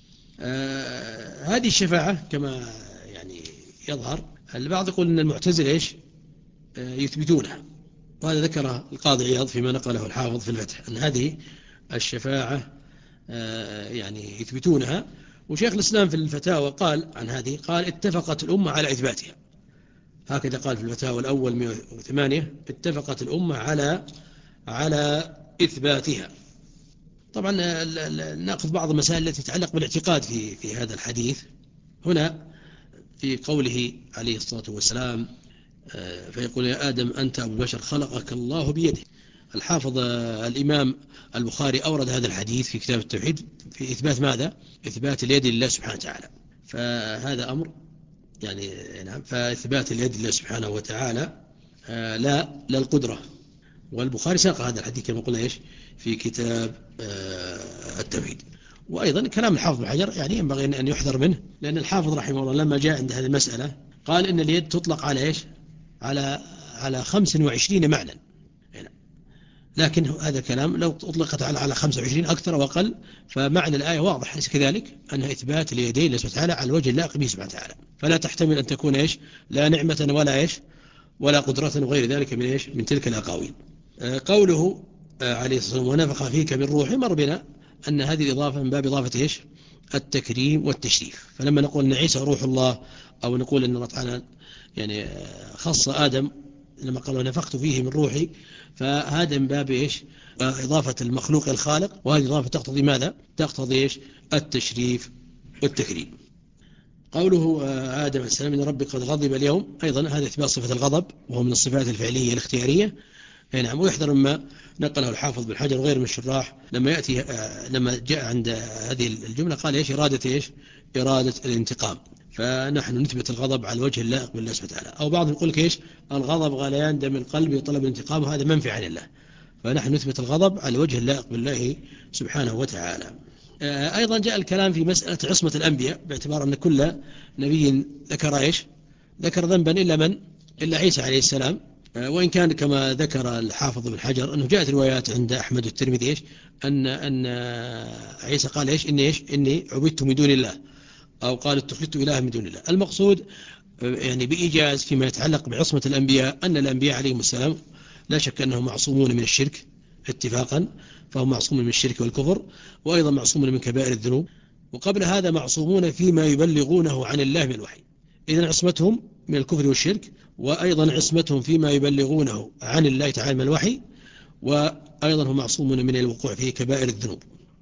آه هذه الشفاعة كما يعني يظهر البعض يقول أن المعتزلة إيش آه يثبتونها، وهذا ذكر القاضي عياض فيما نقله الحافظ في الفتح أن هذه الشفاعة آه يعني يثبتونها. وشيخ الإسلام في الفتاوى قال عن هذه، قال اتفقت الأمة على إثباتها، هكذا قال في الفتاوى الأول مئة وثمانية، اتفقت الأمة على على إثباتها. طبعا نأخذ بعض المسائل التي تتعلق بالاعتقاد في في هذا الحديث. هنا في قوله عليه الصلاة والسلام فيقول يا آدم أنت أبو بشر خلقك الله بيده. الحافظ الإمام البخاري أورد هذا الحديث في كتاب التوحيد في إثبات ماذا؟ إثبات اليد لله سبحانه وتعالى. فهذا أمر يعني نعم، فإثبات اليد لله سبحانه وتعالى آه لا لا القدرة. والبخاري ساق هذا الحديث كما قلنا إيش في كتاب آه التوحيد. وأيضا كلام الحافظ بن حجر يعني ينبغي أن يحذر منه، لأن الحافظ رحمه الله لما جاء عند هذه المسألة قال إن اليد تطلق على إيش على على خمس وعشرين معنى، لكن هذا كلام لو أطلقت على على خمسة وعشرين أكثر وأقل، فمعنى الآية واضح ليس كذلك، أنها إثبات اليدين لله سبحانه وتعالى على الوجه اللائق به سبحانه وتعالى، فلا تحتمل أن تكون إيش لا نعمة ولا إيش ولا قدرة وغير ذلك من إيش من تلك الأقاويل. قوله عليه الصلاة والسلام ونفخ فيك من روحي، مر بنا أن هذه الإضافة من باب إضافة إيش التكريم والتشريف. فلما نقول أن عيسى روح الله، أو نقول أن الله تعالى يعني خص آدم لما قال ونفخت فيه من روحي، فهذا من باب إيش إضافة المخلوق الخالق، وهذه إضافة تقتضي ماذا؟ تقتضي إيش التشريف والتكريم. قوله آدم عليه السلام إن ربي قد غضب اليوم، أيضا هذا إثبات صفة الغضب، وهو من الصفات الفعلية الاختيارية. نعم، ويحذر مما نقله الحافظ بن حجر وغير من الشراح لما يأتي لما جاء عند هذه الجملة قال إيش إرادة إيش إرادة الانتقام، فنحن نثبت الغضب على الوجه اللائق بالله سبحانه وتعالى. أو بعض يقول لك إيش الغضب غليان دم القلب وطلب الانتقام، وهذا منفي عن الله، فنحن نثبت الغضب على الوجه اللائق بالله سبحانه وتعالى. أيضا جاء الكلام في مسألة عصمة الأنبياء، باعتبار أن كل نبي ذكر إيش ذكر ذنبا إلا من إلا عيسى عليه السلام، وإن كان كما ذكر الحافظ بن حجر أنه جاءت روايات عند أحمد والترمذي إيش أن أن عيسى قال إيش إني إيش إني عبدت من دون الله، أو قال اتخذت إله من دون الله. المقصود يعني بإيجاز فيما يتعلق بعصمة الأنبياء أن الأنبياء عليهم السلام لا شك أنهم معصومون من الشرك اتفاقا، فهم معصومون من الشرك والكفر، وأيضا معصومون من كبائر الذنوب، وقبل هذا معصومون فيما يبلغونه عن الله من الوحي. إذن عصمتهم من الكفر والشرك، وأيضا عصمتهم فيما يبلغونه عن الله تعالى من الوحي، وأيضا هم معصومون من الوقوع في كبائر الذنوب.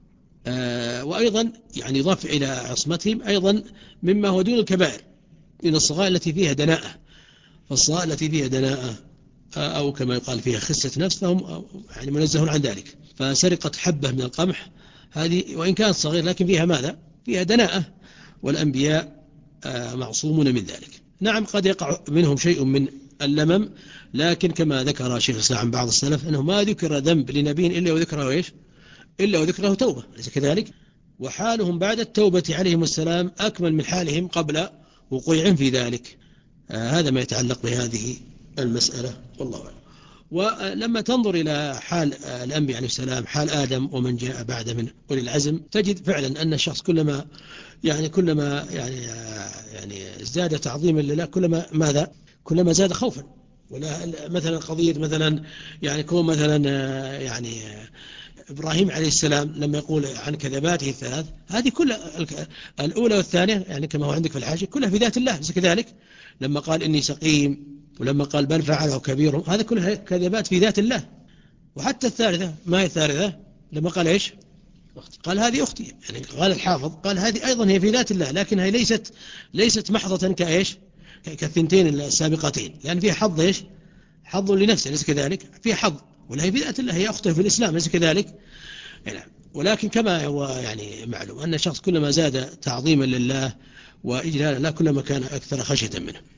آه وأيضا يعني يضاف إلى عصمتهم أيضا مما هو دون الكبائر من الصغائر التي فيها دناءة، فالصغائر التي فيها دناءة أو كما يقال فيها خسة نفس فهم يعني منزهون عن ذلك. فسرقة حبة من القمح هذه وإن كانت صغيرة لكن فيها ماذا؟ فيها دناءة، والأنبياء آه معصومون من ذلك. نعم قد يقع منهم شيء من اللمم، لكن كما ذكر شيخ الإسلام عن بعض السلف أنه ما ذكر ذنب لنبي إلا وذكره إيش إلا وذكره توبة، ليس كذلك؟ وحالهم بعد التوبة عليهم السلام أكمل من حالهم قبل وقوعهم في ذلك. آه هذا ما يتعلق بهذه المسألة، والله أعلم. ولما تنظر إلى حال الأنبياء عليه السلام، حال آدم ومن جاء بعد من أولي العزم، تجد فعلا أن الشخص كلما يعني كلما يعني يعني ازداد تعظيما لله كلما ماذا كلما زاد خوفا. ولا مثلا قضية مثلا يعني كون مثلا يعني إبراهيم عليه السلام لما يقول عن كذباته الثلاث، هذه كلها الأولى والثانية يعني كما هو عندك في الحاشية كلها في ذات الله، ليس كذلك؟ لما قال إني سقيم، ولما قال بل فعله كبيرهم، هذا كلها كذبات في ذات الله. وحتى الثالثة، ما هي الثالثة؟ لما قال إيش؟ قال هذه أختي، يعني قال الحافظ قال هذه أيضا هي في ذات الله، لكن هي ليست ليست محضة كإيش كالثنتين السابقتين، لأن فيها حظ إيش حظ لنفسه، ليس كذلك؟ فيها حظ، ولا هي في ذات الله، هي أخته في الإسلام، ليس كذلك؟ يعني ولكن كما هو يعني معلوم أن الشخص كلما زاد تعظيما لله وإجلالا لا كلما كان أكثر خشية منه.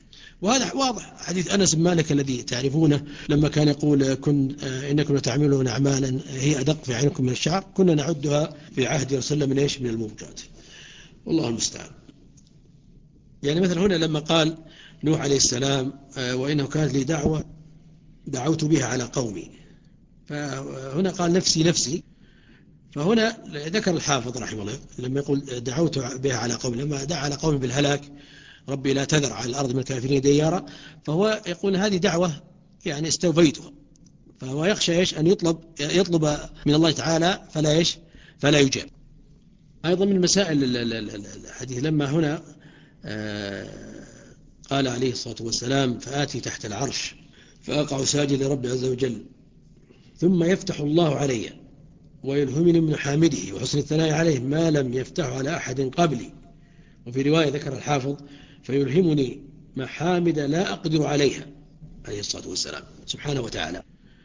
وهذا واضح حديث أنس بن مالك الذي تعرفونه لما كان يقول كن إنكم تعملون أعمالا هي أدق في عينكم من الشعر كنا نعدها في عهد رسول الله من إيش من الموجات. والله المستعان. يعني مثلا هنا لما قال نوح عليه السلام وإنه كانت لي دعوة دعوت بها على قومي، فهنا قال نفسي نفسي، فهنا ذكر الحافظ رحمه الله لما يقول دعوت بها على قومي لما دعا على قومي بالهلاك ربي لا تذر على الأرض من الكافرين ديارا، فهو يقول هذه دعوة يعني استوفيتها، فهو يخشى إيش أن يطلب يطلب من الله تعالى فلا إيش فلا يجاب. أيضا من مسائل الحديث لما هنا قال عليه الصلاة والسلام فآتي تحت العرش فأقع ساجد لرب عز وجل ثم يفتح الله علي ويلهمني من حامده وحسن الثناء عليه ما لم يفتح على أحد قبلي. وفي رواية ذكر الحافظ فيلهمني محامد لا أقدر عليها عليه الصلاة والسلام سبحانه وتعالى.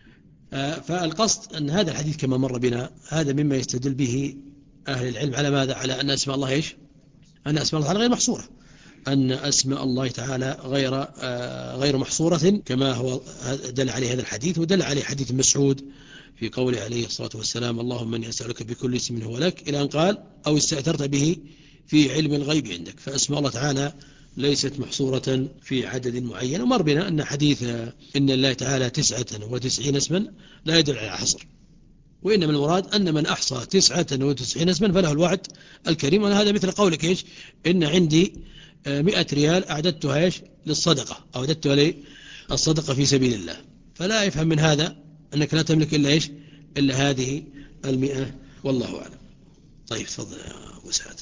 فالقصد أن هذا الحديث كما مر بنا هذا مما يستدل به أهل العلم على ماذا؟ على أن أسماء الله إيش؟ أن أسماء الله تعالى غير محصورة، أن أسماء الله تعالى غير غير محصورة كما هو دل عليه هذا الحديث، ودل عليه حديث مسعود في قوله عليه الصلاة والسلام اللهم إني أسألك بكل اسم هو لك إلى أن قال أو استأثرت به في علم الغيب عندك. فأسماء الله تعالى ليست محصورة في عدد معين. ومر بنا أن حديث إن الله تعالى تسعة وتسعين اسما لا يدل على حصر، وإنما المراد أن من أحصى تسعة وتسعين اسما فله الوعد الكريم. وهذا مثل قولك إيش إن عندي مئة ريال أعددتها إيش للصدقة أو أعددتها لي الصدقة في سبيل الله، فلا يفهم من هذا أنك لا تملك إلا إيش إلا هذه المئة والله أعلم. طيب تفضل يا أبو سعد.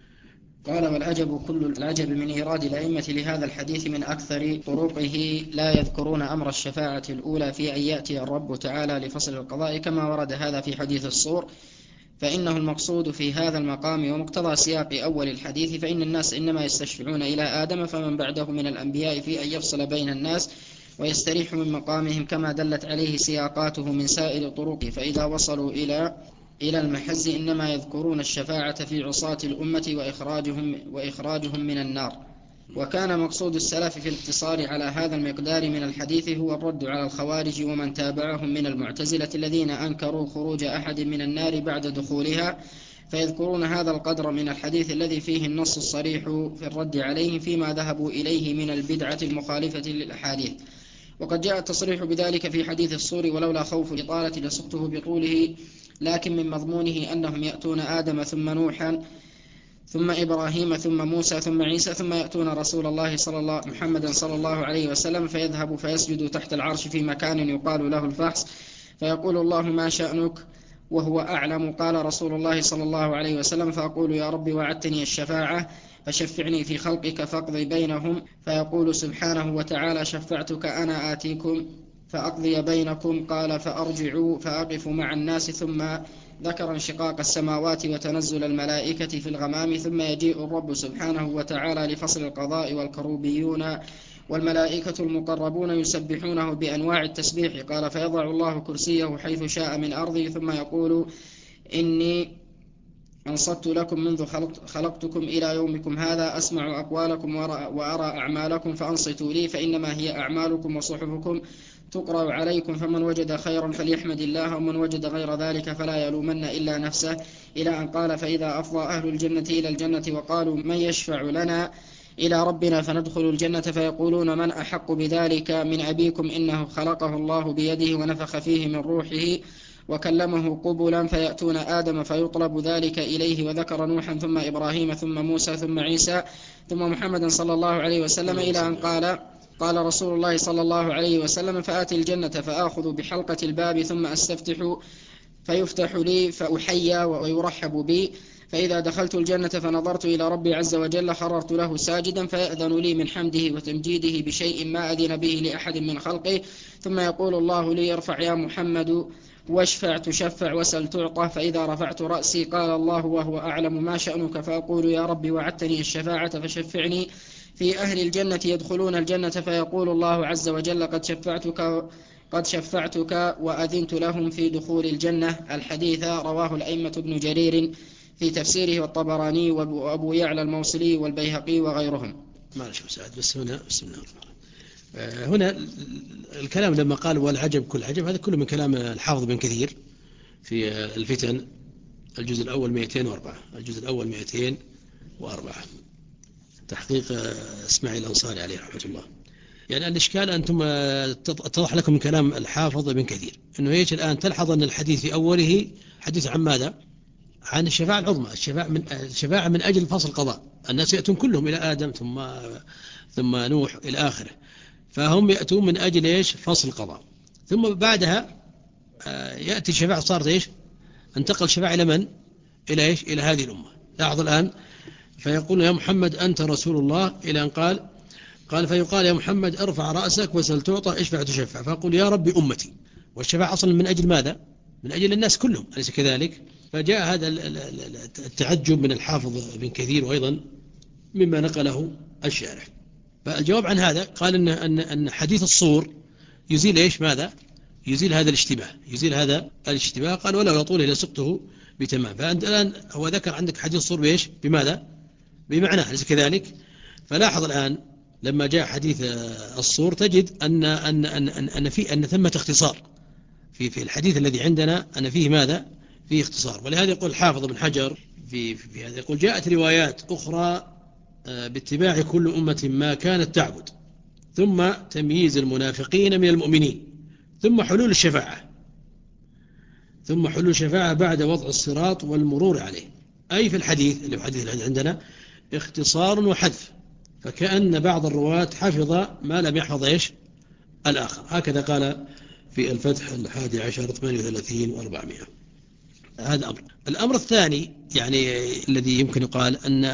قال والعجب كل العجب من إيراد الأئمة لهذا الحديث من أكثر طرقه لا يذكرون أمر الشفاعة الأولى في أن يأتي الرب تعالى لفصل القضاء كما ورد هذا في حديث الصور، فإنه المقصود في هذا المقام ومقتضى سياق أول الحديث، فإن الناس إنما يستشفعون إلى آدم فمن بعده من الأنبياء في أن يفصل بين الناس ويستريح من مقامهم كما دلت عليه سياقاته من سائر طرقه، فإذا وصلوا إلى إلى المحز إنما يذكرون الشفاعة في عصاة الأمة وإخراجهم, وإخراجهم من النار. وكان مقصود السلف في الاقتصار على هذا المقدار من الحديث هو الرد على الخوارج ومن تابعهم من المعتزلة الذين أنكروا خروج أحد من النار بعد دخولها، فيذكرون هذا القدر من الحديث الذي فيه النص الصريح في الرد عليهم فيما ذهبوا إليه من البدعة المخالفة للأحاديث. وقد جاء التصريح بذلك في حديث الصور ولولا خوف الإطالة لسقته بطوله، لكن من مضمونه أنهم يأتون آدم ثم نوحا ثم إبراهيم ثم موسى ثم عيسى ثم يأتون رسول الله صلى الله محمد صلى الله عليه وسلم فيذهب فيسجد تحت العرش في مكان يقال له الفحص، فيقول الله ما شأنك وهو أعلم، قال رسول الله صلى الله عليه وسلم فأقول يا رب وعدتني الشفاعة فشفعني في خلقك فاقضي بينهم، فيقول سبحانه وتعالى شفعتك أنا آتيكم فأقضي بينكم، قال فأرجع فأقف مع الناس، ثم ذكر انشقاق السماوات وتنزل الملائكة في الغمام، ثم يجيء الرب سبحانه وتعالى لفصل القضاء والكروبيون والملائكة المقربون يسبحونه بأنواع التسبيح، قال فيضع الله كرسيه حيث شاء من أرضه ثم يقول إني أنصت لكم منذ خلقتكم إلى يومكم هذا أسمع أقوالكم وأرى أعمالكم فأنصتوا لي فإنما هي أعمالكم وصحفكم تقرأ عليكم، فمن وجد خيرا فليحمد الله ومن وجد غير ذلك فلا يلومن إلا نفسه، إلى أن قال فإذا أفضى أهل الجنة إلى الجنة وقالوا من يشفع لنا إلى ربنا فندخل الجنة فيقولون من أحق بذلك من أبيكم إنه خلقه الله بيده ونفخ فيه من روحه وكلمه قبلا، فيأتون آدم فيطلب ذلك إليه، وذكر نوحا ثم إبراهيم ثم موسى ثم عيسى ثم محمد صلى الله عليه وسلم إلى أن قال قال رسول الله صلى الله عليه وسلم فآتي الجنة فآخذ بحلقة الباب ثم أستفتح فيفتح لي فأحيى ويرحب بي، فإذا دخلت الجنة فنظرت إلى ربي عز وجل خررت له ساجدا فيأذن لي من حمده وتمجيده بشيء ما أذن به لأحد من خلقه، ثم يقول الله لي ارفع يا محمد واشفع تشفع وسل تعطى، فإذا رفعت رأسي قال الله وهو أعلم ما شأنك، فأقول يا ربي وعدتني الشفاعة فشفعني في أهل الجنة يدخلون الجنة، فيقول الله عز وجل قد شفعتك قد شفعتك وأذنت لهم في دخول الجنة. الحديث رواه الأئمة ابن جرير في تفسيره والطبراني وأبو يعلى الموصلي والبيهقي وغيرهم. ما نشوف سعد بس هنا بسم الله هنا الكلام لما قال والعجب كل عجب، هذا كله من كلام الحافظ بن كثير في الفتن الجزء الأول مئتين وأربعة، الجزء الأول مئتين وأربعة، تحقيق إسماعيل الأنصاري عليه رحمة الله. يعني الإشكال أنتم اتضح لكم من كلام الحافظ بن كثير أنه إيش الآن تلحظ أن الحديث في أوله حديث عن ماذا؟ عن الشفاعة العظمى، الشفاعة من الشفاعة من أجل فصل القضاء، الناس يأتون كلهم إلى آدم ثم ثم نوح إلى آخره، فهم يأتون من أجل إيش؟ فصل القضاء. ثم بعدها يأتي الشفاعة، صارت إيش؟ انتقل الشفاعة إلى من؟ إلى إيش؟ إلى هذه الأمة. لاحظ الآن، فيقول يا محمد أنت رسول الله إلى أن قال قال فيقال يا محمد ارفع رأسك وسل تعطى اشفع تشفع، فأقول يا ربي أمتي. والشفاعة أصلا من أجل ماذا؟ من أجل الناس كلهم، أليس كذلك؟ فجاء هذا التعجب من الحافظ بن كثير، وأيضا مما نقله الشارح. فالجواب عن هذا قال أن, أن, أن حديث الصور يزيل إيش؟ ماذا؟ يزيل هذا الاشتباه، يزيل هذا الاشتباه. قال ولو يطول لسقته بتمام. فأنت الآن هو ذكر عندك حديث الصور بإيش؟ بماذا؟ بمعنى، أليس كذلك؟ فلاحظ الآن لما جاء حديث الصور تجد أن أن أن أن, أن في أن ثمة اختصار في في الحديث الذي عندنا، أن فيه ماذا؟ فيه اختصار. ولهذا يقول الحافظ بن حجر في في هذا، يقول جاءت روايات أخرى باتباع كل أمة ما كانت تعبد، ثم تمييز المنافقين من المؤمنين، ثم حلول الشفاعة، ثم حلول الشفاعة بعد وضع الصراط والمرور عليه. أي في الحديث اللي هو الحديث اللي عندنا اختصار وحذف، فكأن بعض الرواة حفظ ما لم يحفظ إيش؟ الآخر. هكذا قال في الفتح الحادي عشر ثمانية وثلاثين وأربعمائة. هذا أمر. الأمر الثاني يعني الذي يمكن يقال أن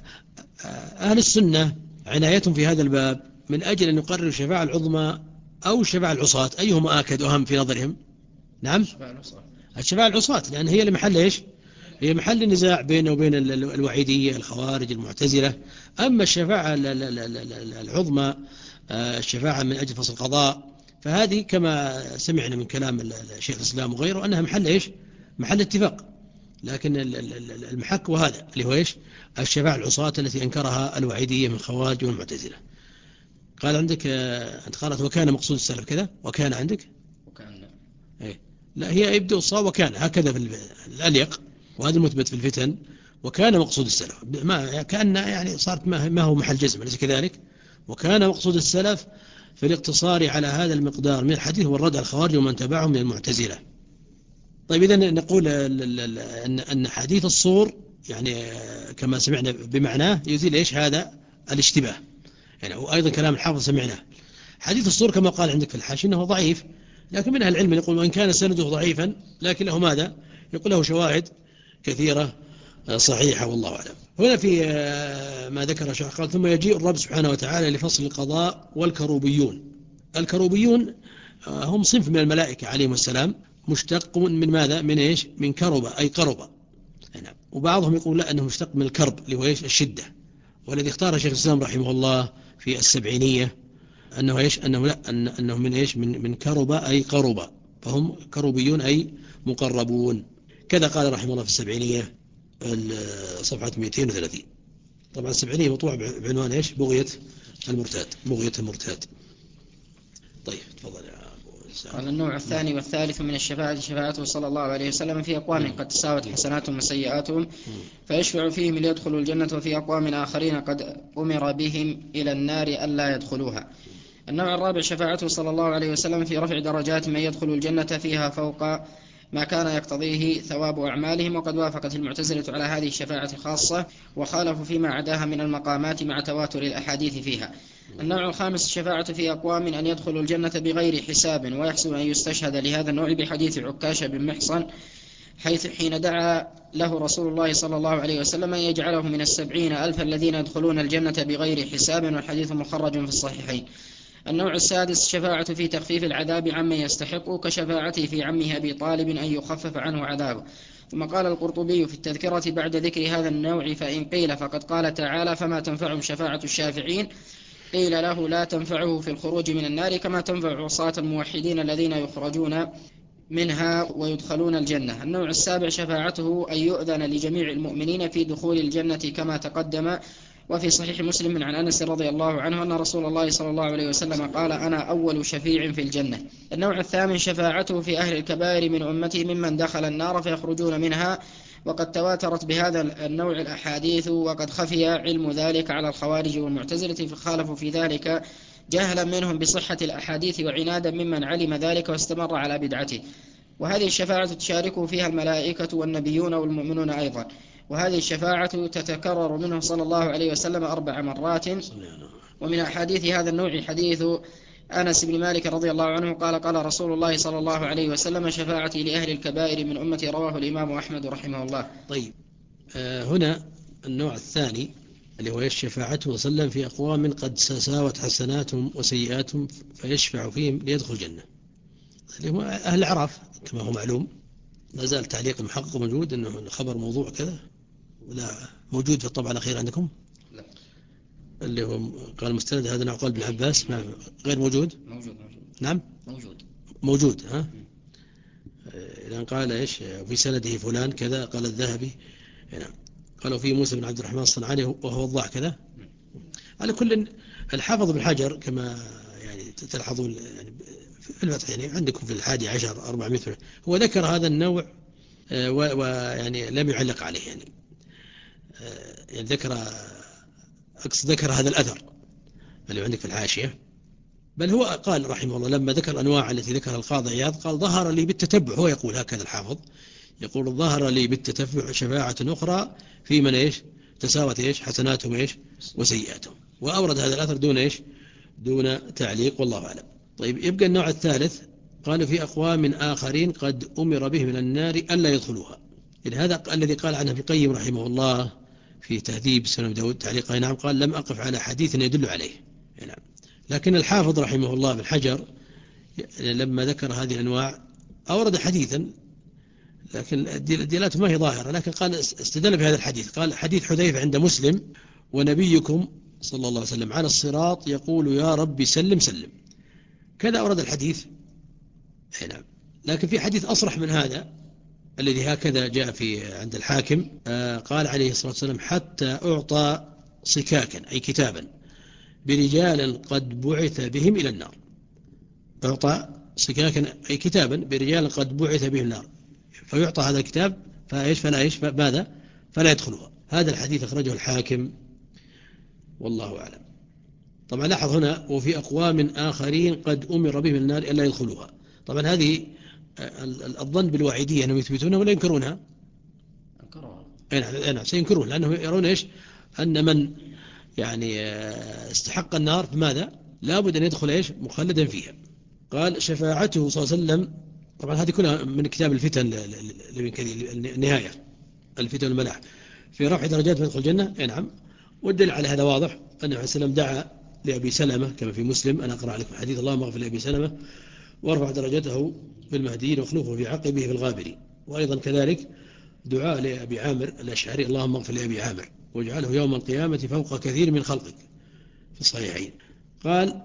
أهل السنة عنايتهم في هذا الباب من أجل أن يقرروا الشفاعة العظمى أو الشفاعة العصاة، أيهما آكد وأهم في نظرهم؟ نعم، الشفاعة العصاة، لأن هي المحل إيش؟ هي محل النزاع بينه وبين الوعيدية الخوارج المعتزلة. أما الشفاعة العظمى، الشفاعة من أجل فصل القضاء، فهذه كما سمعنا من كلام الشيخ الإسلام وغيره أنها محل إيش؟ محل اتفاق. لكن المحك وهذا اللي هو إيش؟ الشفاعة العصاة التي أنكرها الوعيدية من الخوارج والمعتزلة. قال عندك أنت قالت وكان مقصود السلف كذا، وكان عندك وكان إيه؟ لا، هي يبدأ الصواب وكان هكذا في الأليق، وهذا المثبت في الفتن، وكان مقصود السلف، ما كأن يعني صارت ما هو محل جزم، أليس كذلك؟ وكان مقصود السلف في الاقتصار على هذا المقدار من الحديث والرد على الخوارج ومن تبعهم من المعتزلة. طيب إذن نقول أن أن حديث الصور يعني كما سمعنا بمعناه يزيل إيش؟ هذا الاشتباه. يعني وأيضا كلام الحافظ سمعناه. حديث الصور كما قال عندك في الحاشية إنه ضعيف، لكن من أهل العلم يقول وإن كان سنده ضعيفا لكن له ماذا؟ يقول له شواهد كثيرة صحيحة، والله أعلم. هنا في ما ذكر الشيخ قال ثم يجيء الرب سبحانه وتعالى لفصل القضاء والكروبيون. الكروبيون هم صنف من الملائكة عليهم السلام، مشتق من ماذا؟ من إيش؟ من كربة، أي قربة. وبعضهم يقول لا، أنه مشتق من الكرب اللي هو إيش؟ الشدة. والذي اختار شيخ الإسلام رحمه الله في السبعينية أنه إيش؟ أنه لا، أن أنه من إيش؟ من من كربة أي قربة، فهم كروبيون أي مقربون. كذا قال رحمه الله في السبعينية صفحة مئتين وثلاثين. طبعا السبعينية مطبوع بعنوان إيش؟ بغية المرتاد، بغية المرتاد. طيب تفضل يا قال النوع الثاني والثالث من الشفاعة شفاعته صلى الله عليه وسلم في أقوام قد تساوت حسناتهم وسيئاتهم فيشفع فيهم ليدخلوا الجنة، وفي أقوام آخرين قد أمر بهم إلى النار ألا يدخلوها. النوع الرابع شفاعته صلى الله عليه وسلم في رفع درجات من يدخل الجنة فيها فوق ما كان يقتضيه ثواب أعمالهم، وقد وافقت المعتزلة على هذه الشفاعة خاصة وخالفوا فيما عداها من المقامات مع تواتر الأحاديث فيها. النوع الخامس الشفاعة في أقوام أن يدخلوا الجنة بغير حساب، ويحسن أن يستشهد لهذا النوع بحديث عكاشة بن محصن حيث حين دعا له رسول الله صلى الله عليه وسلم أن يجعله من السبعين ألف الذين يدخلون الجنة بغير حساب، والحديث مخرج في الصحيحين. النوع السادس شفاعة في تخفيف العذاب عمن يستحق كشفاعته في عمه أبي طالب أن يخفف عنه عذابه. ثم قال القرطبي في التذكرة بعد ذكر هذا النوع فإن قيل فقد قال تعالى فما تنفعهم شفاعة الشافعين، قيل له لا تنفعه في الخروج من النار كما تنفع عصاة الموحدين الذين يخرجون منها ويدخلون الجنة. النوع السابع شفاعته أن يؤذن لجميع المؤمنين في دخول الجنة كما تقدم وفي صحيح مسلم عن أنس رضي الله عنه أن رسول الله صلى الله عليه وسلم قال أنا أول شفيع في الجنة. النوع الثامن شفاعته في أهل الكبائر من أمته ممن دخل النار فيخرجون منها، وقد تواترت بهذا النوع الأحاديث، وقد خفي علم ذلك على الخوارج والمعتزلة فخالفوا في ذلك جهلا منهم بصحة الأحاديث وعنادا ممن علم ذلك واستمر على بدعته. وهذه الشفاعة تشاركه فيها الملائكة والنبيون والمؤمنون أيضا، وهذه الشفاعة تتكرر منه صلى الله عليه وسلم أربع مرات. ومن أحاديث هذا النوع حديث أنس بن مالك رضي الله عنه قال قال رسول الله صلى الله عليه وسلم شفاعتي لأهل الكبائر من أمتي، رواه الإمام أحمد رحمه الله. طيب، آه هنا النوع الثاني اللي هو الشفاعة صلى الله عليه وسلم في أقوام قد تساوت حسناتهم وسيئاتهم فيشفع فيهم ليدخل الجنة، اللي هو أهل الأعراف كما هو معلوم. لا زال تعليق محقق موجود أنه الخبر موضوع كذا، ولا موجود في الطبعة الأخيرة عندكم؟ لا. اللي هو قال مستند هذا نقول ابن عباس غير موجود؟ موجود موجود. نعم موجود موجود. ها إذا قال إيش في سنده فلان كذا، قال الذهبي هنا قالوا في موسى بن عبد الرحمن الصنعاني وهو وضع كذا. على كل الحافظ بن حجر كما يعني تلاحظون يعني في الفتح يعني عندكم في الحادي عشر أربعمائة هو ذكر هذا النوع ويعني لم يعلق عليه، يعني يعني ذكر أقصد ذكر هذا الأثر اللي عندك في الحاشية، بل هو قال رحمه الله لما ذكر الأنواع التي ذكرها القاضي عياض قال ظهر لي بالتتبع، هو يقول هكذا الحافظ يقول ظهر لي بالتتبع شفاعة أخرى في من إيش تساوت إيش حسناتهم إيش وسيئاتهم، وأورد هذا الأثر دون إيش دون تعليق والله أعلم. طيب، يبقى النوع الثالث قالوا في أقوام آخرين قد أمر به من النار ألا يدخلوها، إذ هذا الذي قال عنه ابن القيم رحمه الله في تهذيب سنن داود تعليقه، نعم قال لم أقف على حديث يدل عليه، نعم. لكن الحافظ رحمه الله بن حجر لما ذكر هذه الأنواع أورد حديثا لكن الدلالات ما هي ظاهرة، لكن قال استدل بهذا الحديث، قال حديث حذيفة عند مسلم ونبيكم صلى الله عليه وسلم على الصراط يقول يا رب سلم سلم، كذا أورد الحديث. نعم. لكن في حديث أصرح من هذا الذي هكذا جاء في عند الحاكم، آه قال عليه الصلاة والسلام حتى أعطى صكاكا أي كتابا برجال قد بعث بهم إلى النار، أعطى صكاكا أي كتابا برجال قد بعث بهم النار فيعطى هذا الكتاب فإيش فلا إيش ماذا فلا يدخلها. هذا الحديث أخرجه الحاكم والله أعلم. طبعا لاحظ هنا وفي أقوام آخرين قد أمر بهم النار ألا يدخلوها، طبعا هذه الظن بالوعيدية أنهم يثبتونها ولا ينكرونها؟ أنكروها. نعم سينكرون لأنهم يرون إيش أن من يعني استحق النار فماذا لابد أن يدخل إيش مخلدا فيها. قال شفاعته صلى الله عليه وسلم، طبعا هذه كلها من كتاب الفتن النهاية الفتن والملاح في رفع درجات من يدخل الجنة. نعم. والدليل على هذا واضح أنه عليه السلام دعا لأبي سلمة كما في مسلم، أنا أقرأ عليكم حديث اللهم اغفر لأبي سلمة وارفع درجته في المهديين واخلفه في عقبه في الغابرين، وأيضا كذلك دعاء لأبي عامر الأشعري اللهم اغفر لأبي عامر واجعله يوم القيامة فوق كثير من خلقك في الصحيحين. قال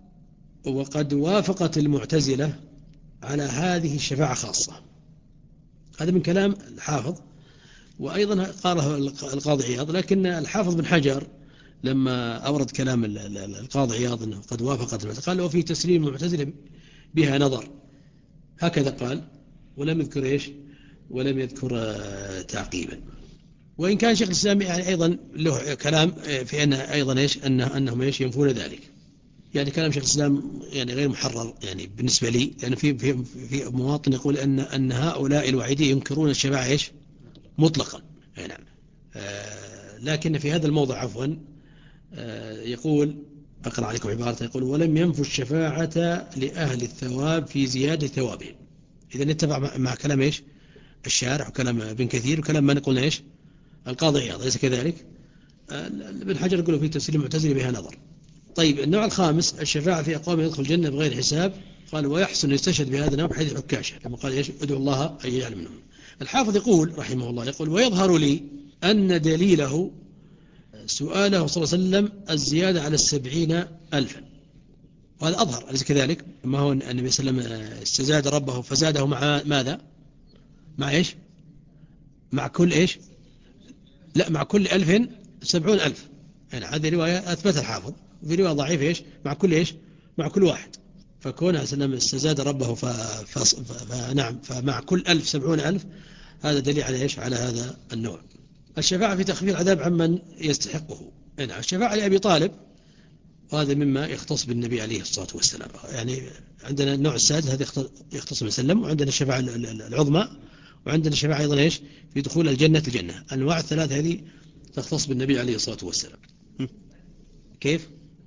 وقد وافقت المعتزلة على هذه الشفاعة خاصة، هذا من كلام الحافظ، وأيضا قاله القاضي عياض، لكن الحافظ بن حجر لما أورد كلام القاضي عياض أنه قد وافقت قال وفي تسليم المعتزلة بها نظر، هكذا قال ولم يذكر إيش ولم يذكر تعقيبا. وإن كان شيخ الإسلام يعني أيضا له كلام في أن أيضا إيش أنه أنهم إيش ينفون ذلك، يعني كلام شيخ الإسلام يعني غير محرر يعني بالنسبة لي، لأن يعني في في في مواطن يقول أن أن هؤلاء الوعيدين ينكرون الشفاعة إيش مطلقا. نعم. آه لكن في هذا الموضع عفوا آه يقول أقرأ عليكم عبارة يقول ولم ينفوا الشفاعة لأهل الثواب في زيادة ثوابهم. إذا نتبع مع, مع كلام إيش الشارع وكلام ابن كثير وكلام ما نقول إيش القاضي عياض، ليس كذلك؟ آه ابن حجر يقول في تفسير المعتزلة بها نظر. طيب، النوع الخامس الشفاعة في أقوام يدخل الجنة بغير حساب، قال ويحسن يستشهد بهذا النوع حديث عكاشة كما قال إيش ادعو الله أن يجعل منهم. الحافظ يقول رحمه الله يقول ويظهر لي أن دليله سؤاله صلى الله عليه وسلم الزيادة على السبعين ألفا، وهذا أظهر أليس كذلك؟ ما هو النبي صلى الله عليه وسلم استزاد ربه فزاده مع ماذا مع إيش مع كل إيش لا مع كل ألف سبعون ألف. يعني هذه رواية أثبت الحافظ، وفي رواية ضعيفة إيش مع كل إيش مع كل واحد. فكون سلم استزاد ربه ف... ف... ف... فنعم فمع كل ألف سبعون ألف، هذا دليل على إيش على هذا النوع. الشفاعة في تخفيف العذاب عمن يستحقه. نعم الشفاعة لأبي طالب، وهذا مما يختص بالنبي عليه الصلاة والسلام. يعني عندنا النوع السادس هذا يختص بالسلم، وعندنا الشفاعة العظمى، وعندنا الشفاعة أيضا إيش في دخول الجنة الجنة. الأنواع الثلاث هذه تختص بالنبي عليه الصلاة والسلام. كيف؟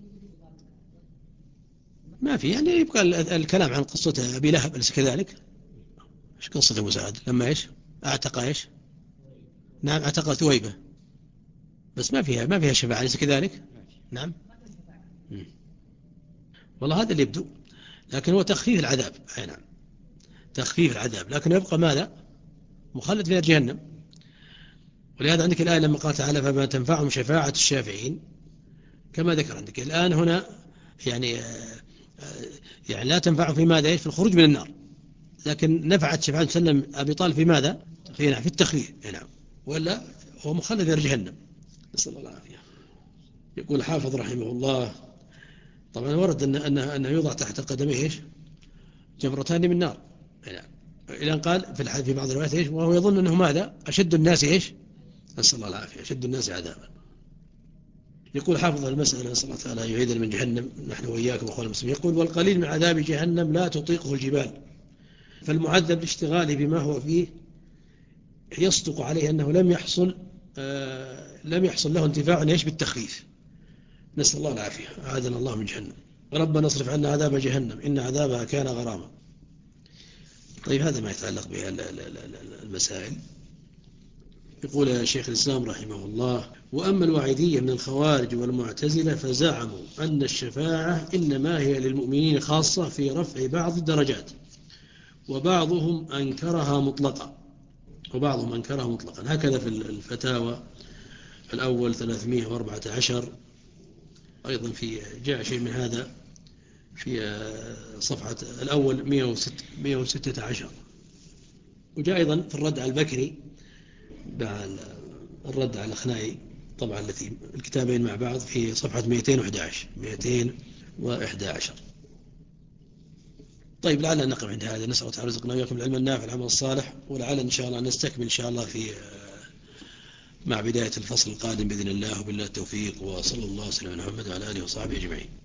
ما في، يعني يبقى الكلام عن قصة أبي لهب أليس كذلك؟ إيش قصة أبو سعد لما إيش أعتق إيش؟ نعم أعتق ثويبة، بس ما فيها ما فيها شفاعة أليس كذلك؟ نعم. مم. والله هذا اللي يبدو، لكن هو تخفيف العذاب. أي نعم تخفيف العذاب، لكن يبقى ماذا؟ مخلد في جهنم. ولهذا عندك الآية لما قال تعالى فما تنفعهم شفاعة الشافعين، كما ذكر عندك الآن هنا يعني يعني لا تنفعهم في ماذا؟ في الخروج من النار، لكن نفعت شفاعة سلم أبي طالب في ماذا؟ في نعم في التخفيف. نعم ولا هو مخلد في جهنم، نسأل الله العافية. يقول حافظ رحمه الله طبعا ورد أن أنه أن يوضع تحت قدميه إيش جمرتان من نار. نعم إلى أن قال في الحديث في بعض الروايات إيش وهو يظن أنه ماذا؟ أشد الناس إيش نسأل الله العافية أشد الناس عذابا. يقول حافظ المسألة نسأل الله تعالى يعيدنا من جهنم نحن وإياكم أخوان المسلمين. يقول والقليل من عذاب جهنم لا تطيقه الجبال، فالمعذب لاشتغاله بما هو فيه يصدق عليه أنه لم يحصل آه لم يحصل له انتفاع إيش بالتخفيف. نسأل الله العافية أعاذنا الله من جهنم. ربنا اصرف عنا عذاب جهنم إن عذابها كان غراما. طيب هذا ما يتعلق بالمسائل. يقول شيخ الإسلام رحمه الله وأما الوعيدية من الخوارج والمعتزلة فزعموا أن الشفاعة إنما هي للمؤمنين خاصة في رفع بعض الدرجات، وبعضهم أنكرها مطلقا وبعضهم أنكرها مطلقا هكذا في الفتاوى الأول ثلاثمائة وأربعة عشر. أيضا في جاء شيء من هذا في صفحة الأول مئة وستة عشر. وجاء أيضا في الرد على البكري الرد على الأخنائي طبعا التي الكتابين مع بعض في صفحة مئتين وإحدى عشر. طيب لعلنا نقف عند هذا. نسأل الله تعالى رزقنا وإياكم العلم النافع العمل الصالح، ولعل إن شاء الله نستكمل إن شاء الله في مع بداية الفصل القادم بإذن الله، وبالله التوفيق، وصلى الله وسلم على محمد وعلى آله وصحبه أجمعين.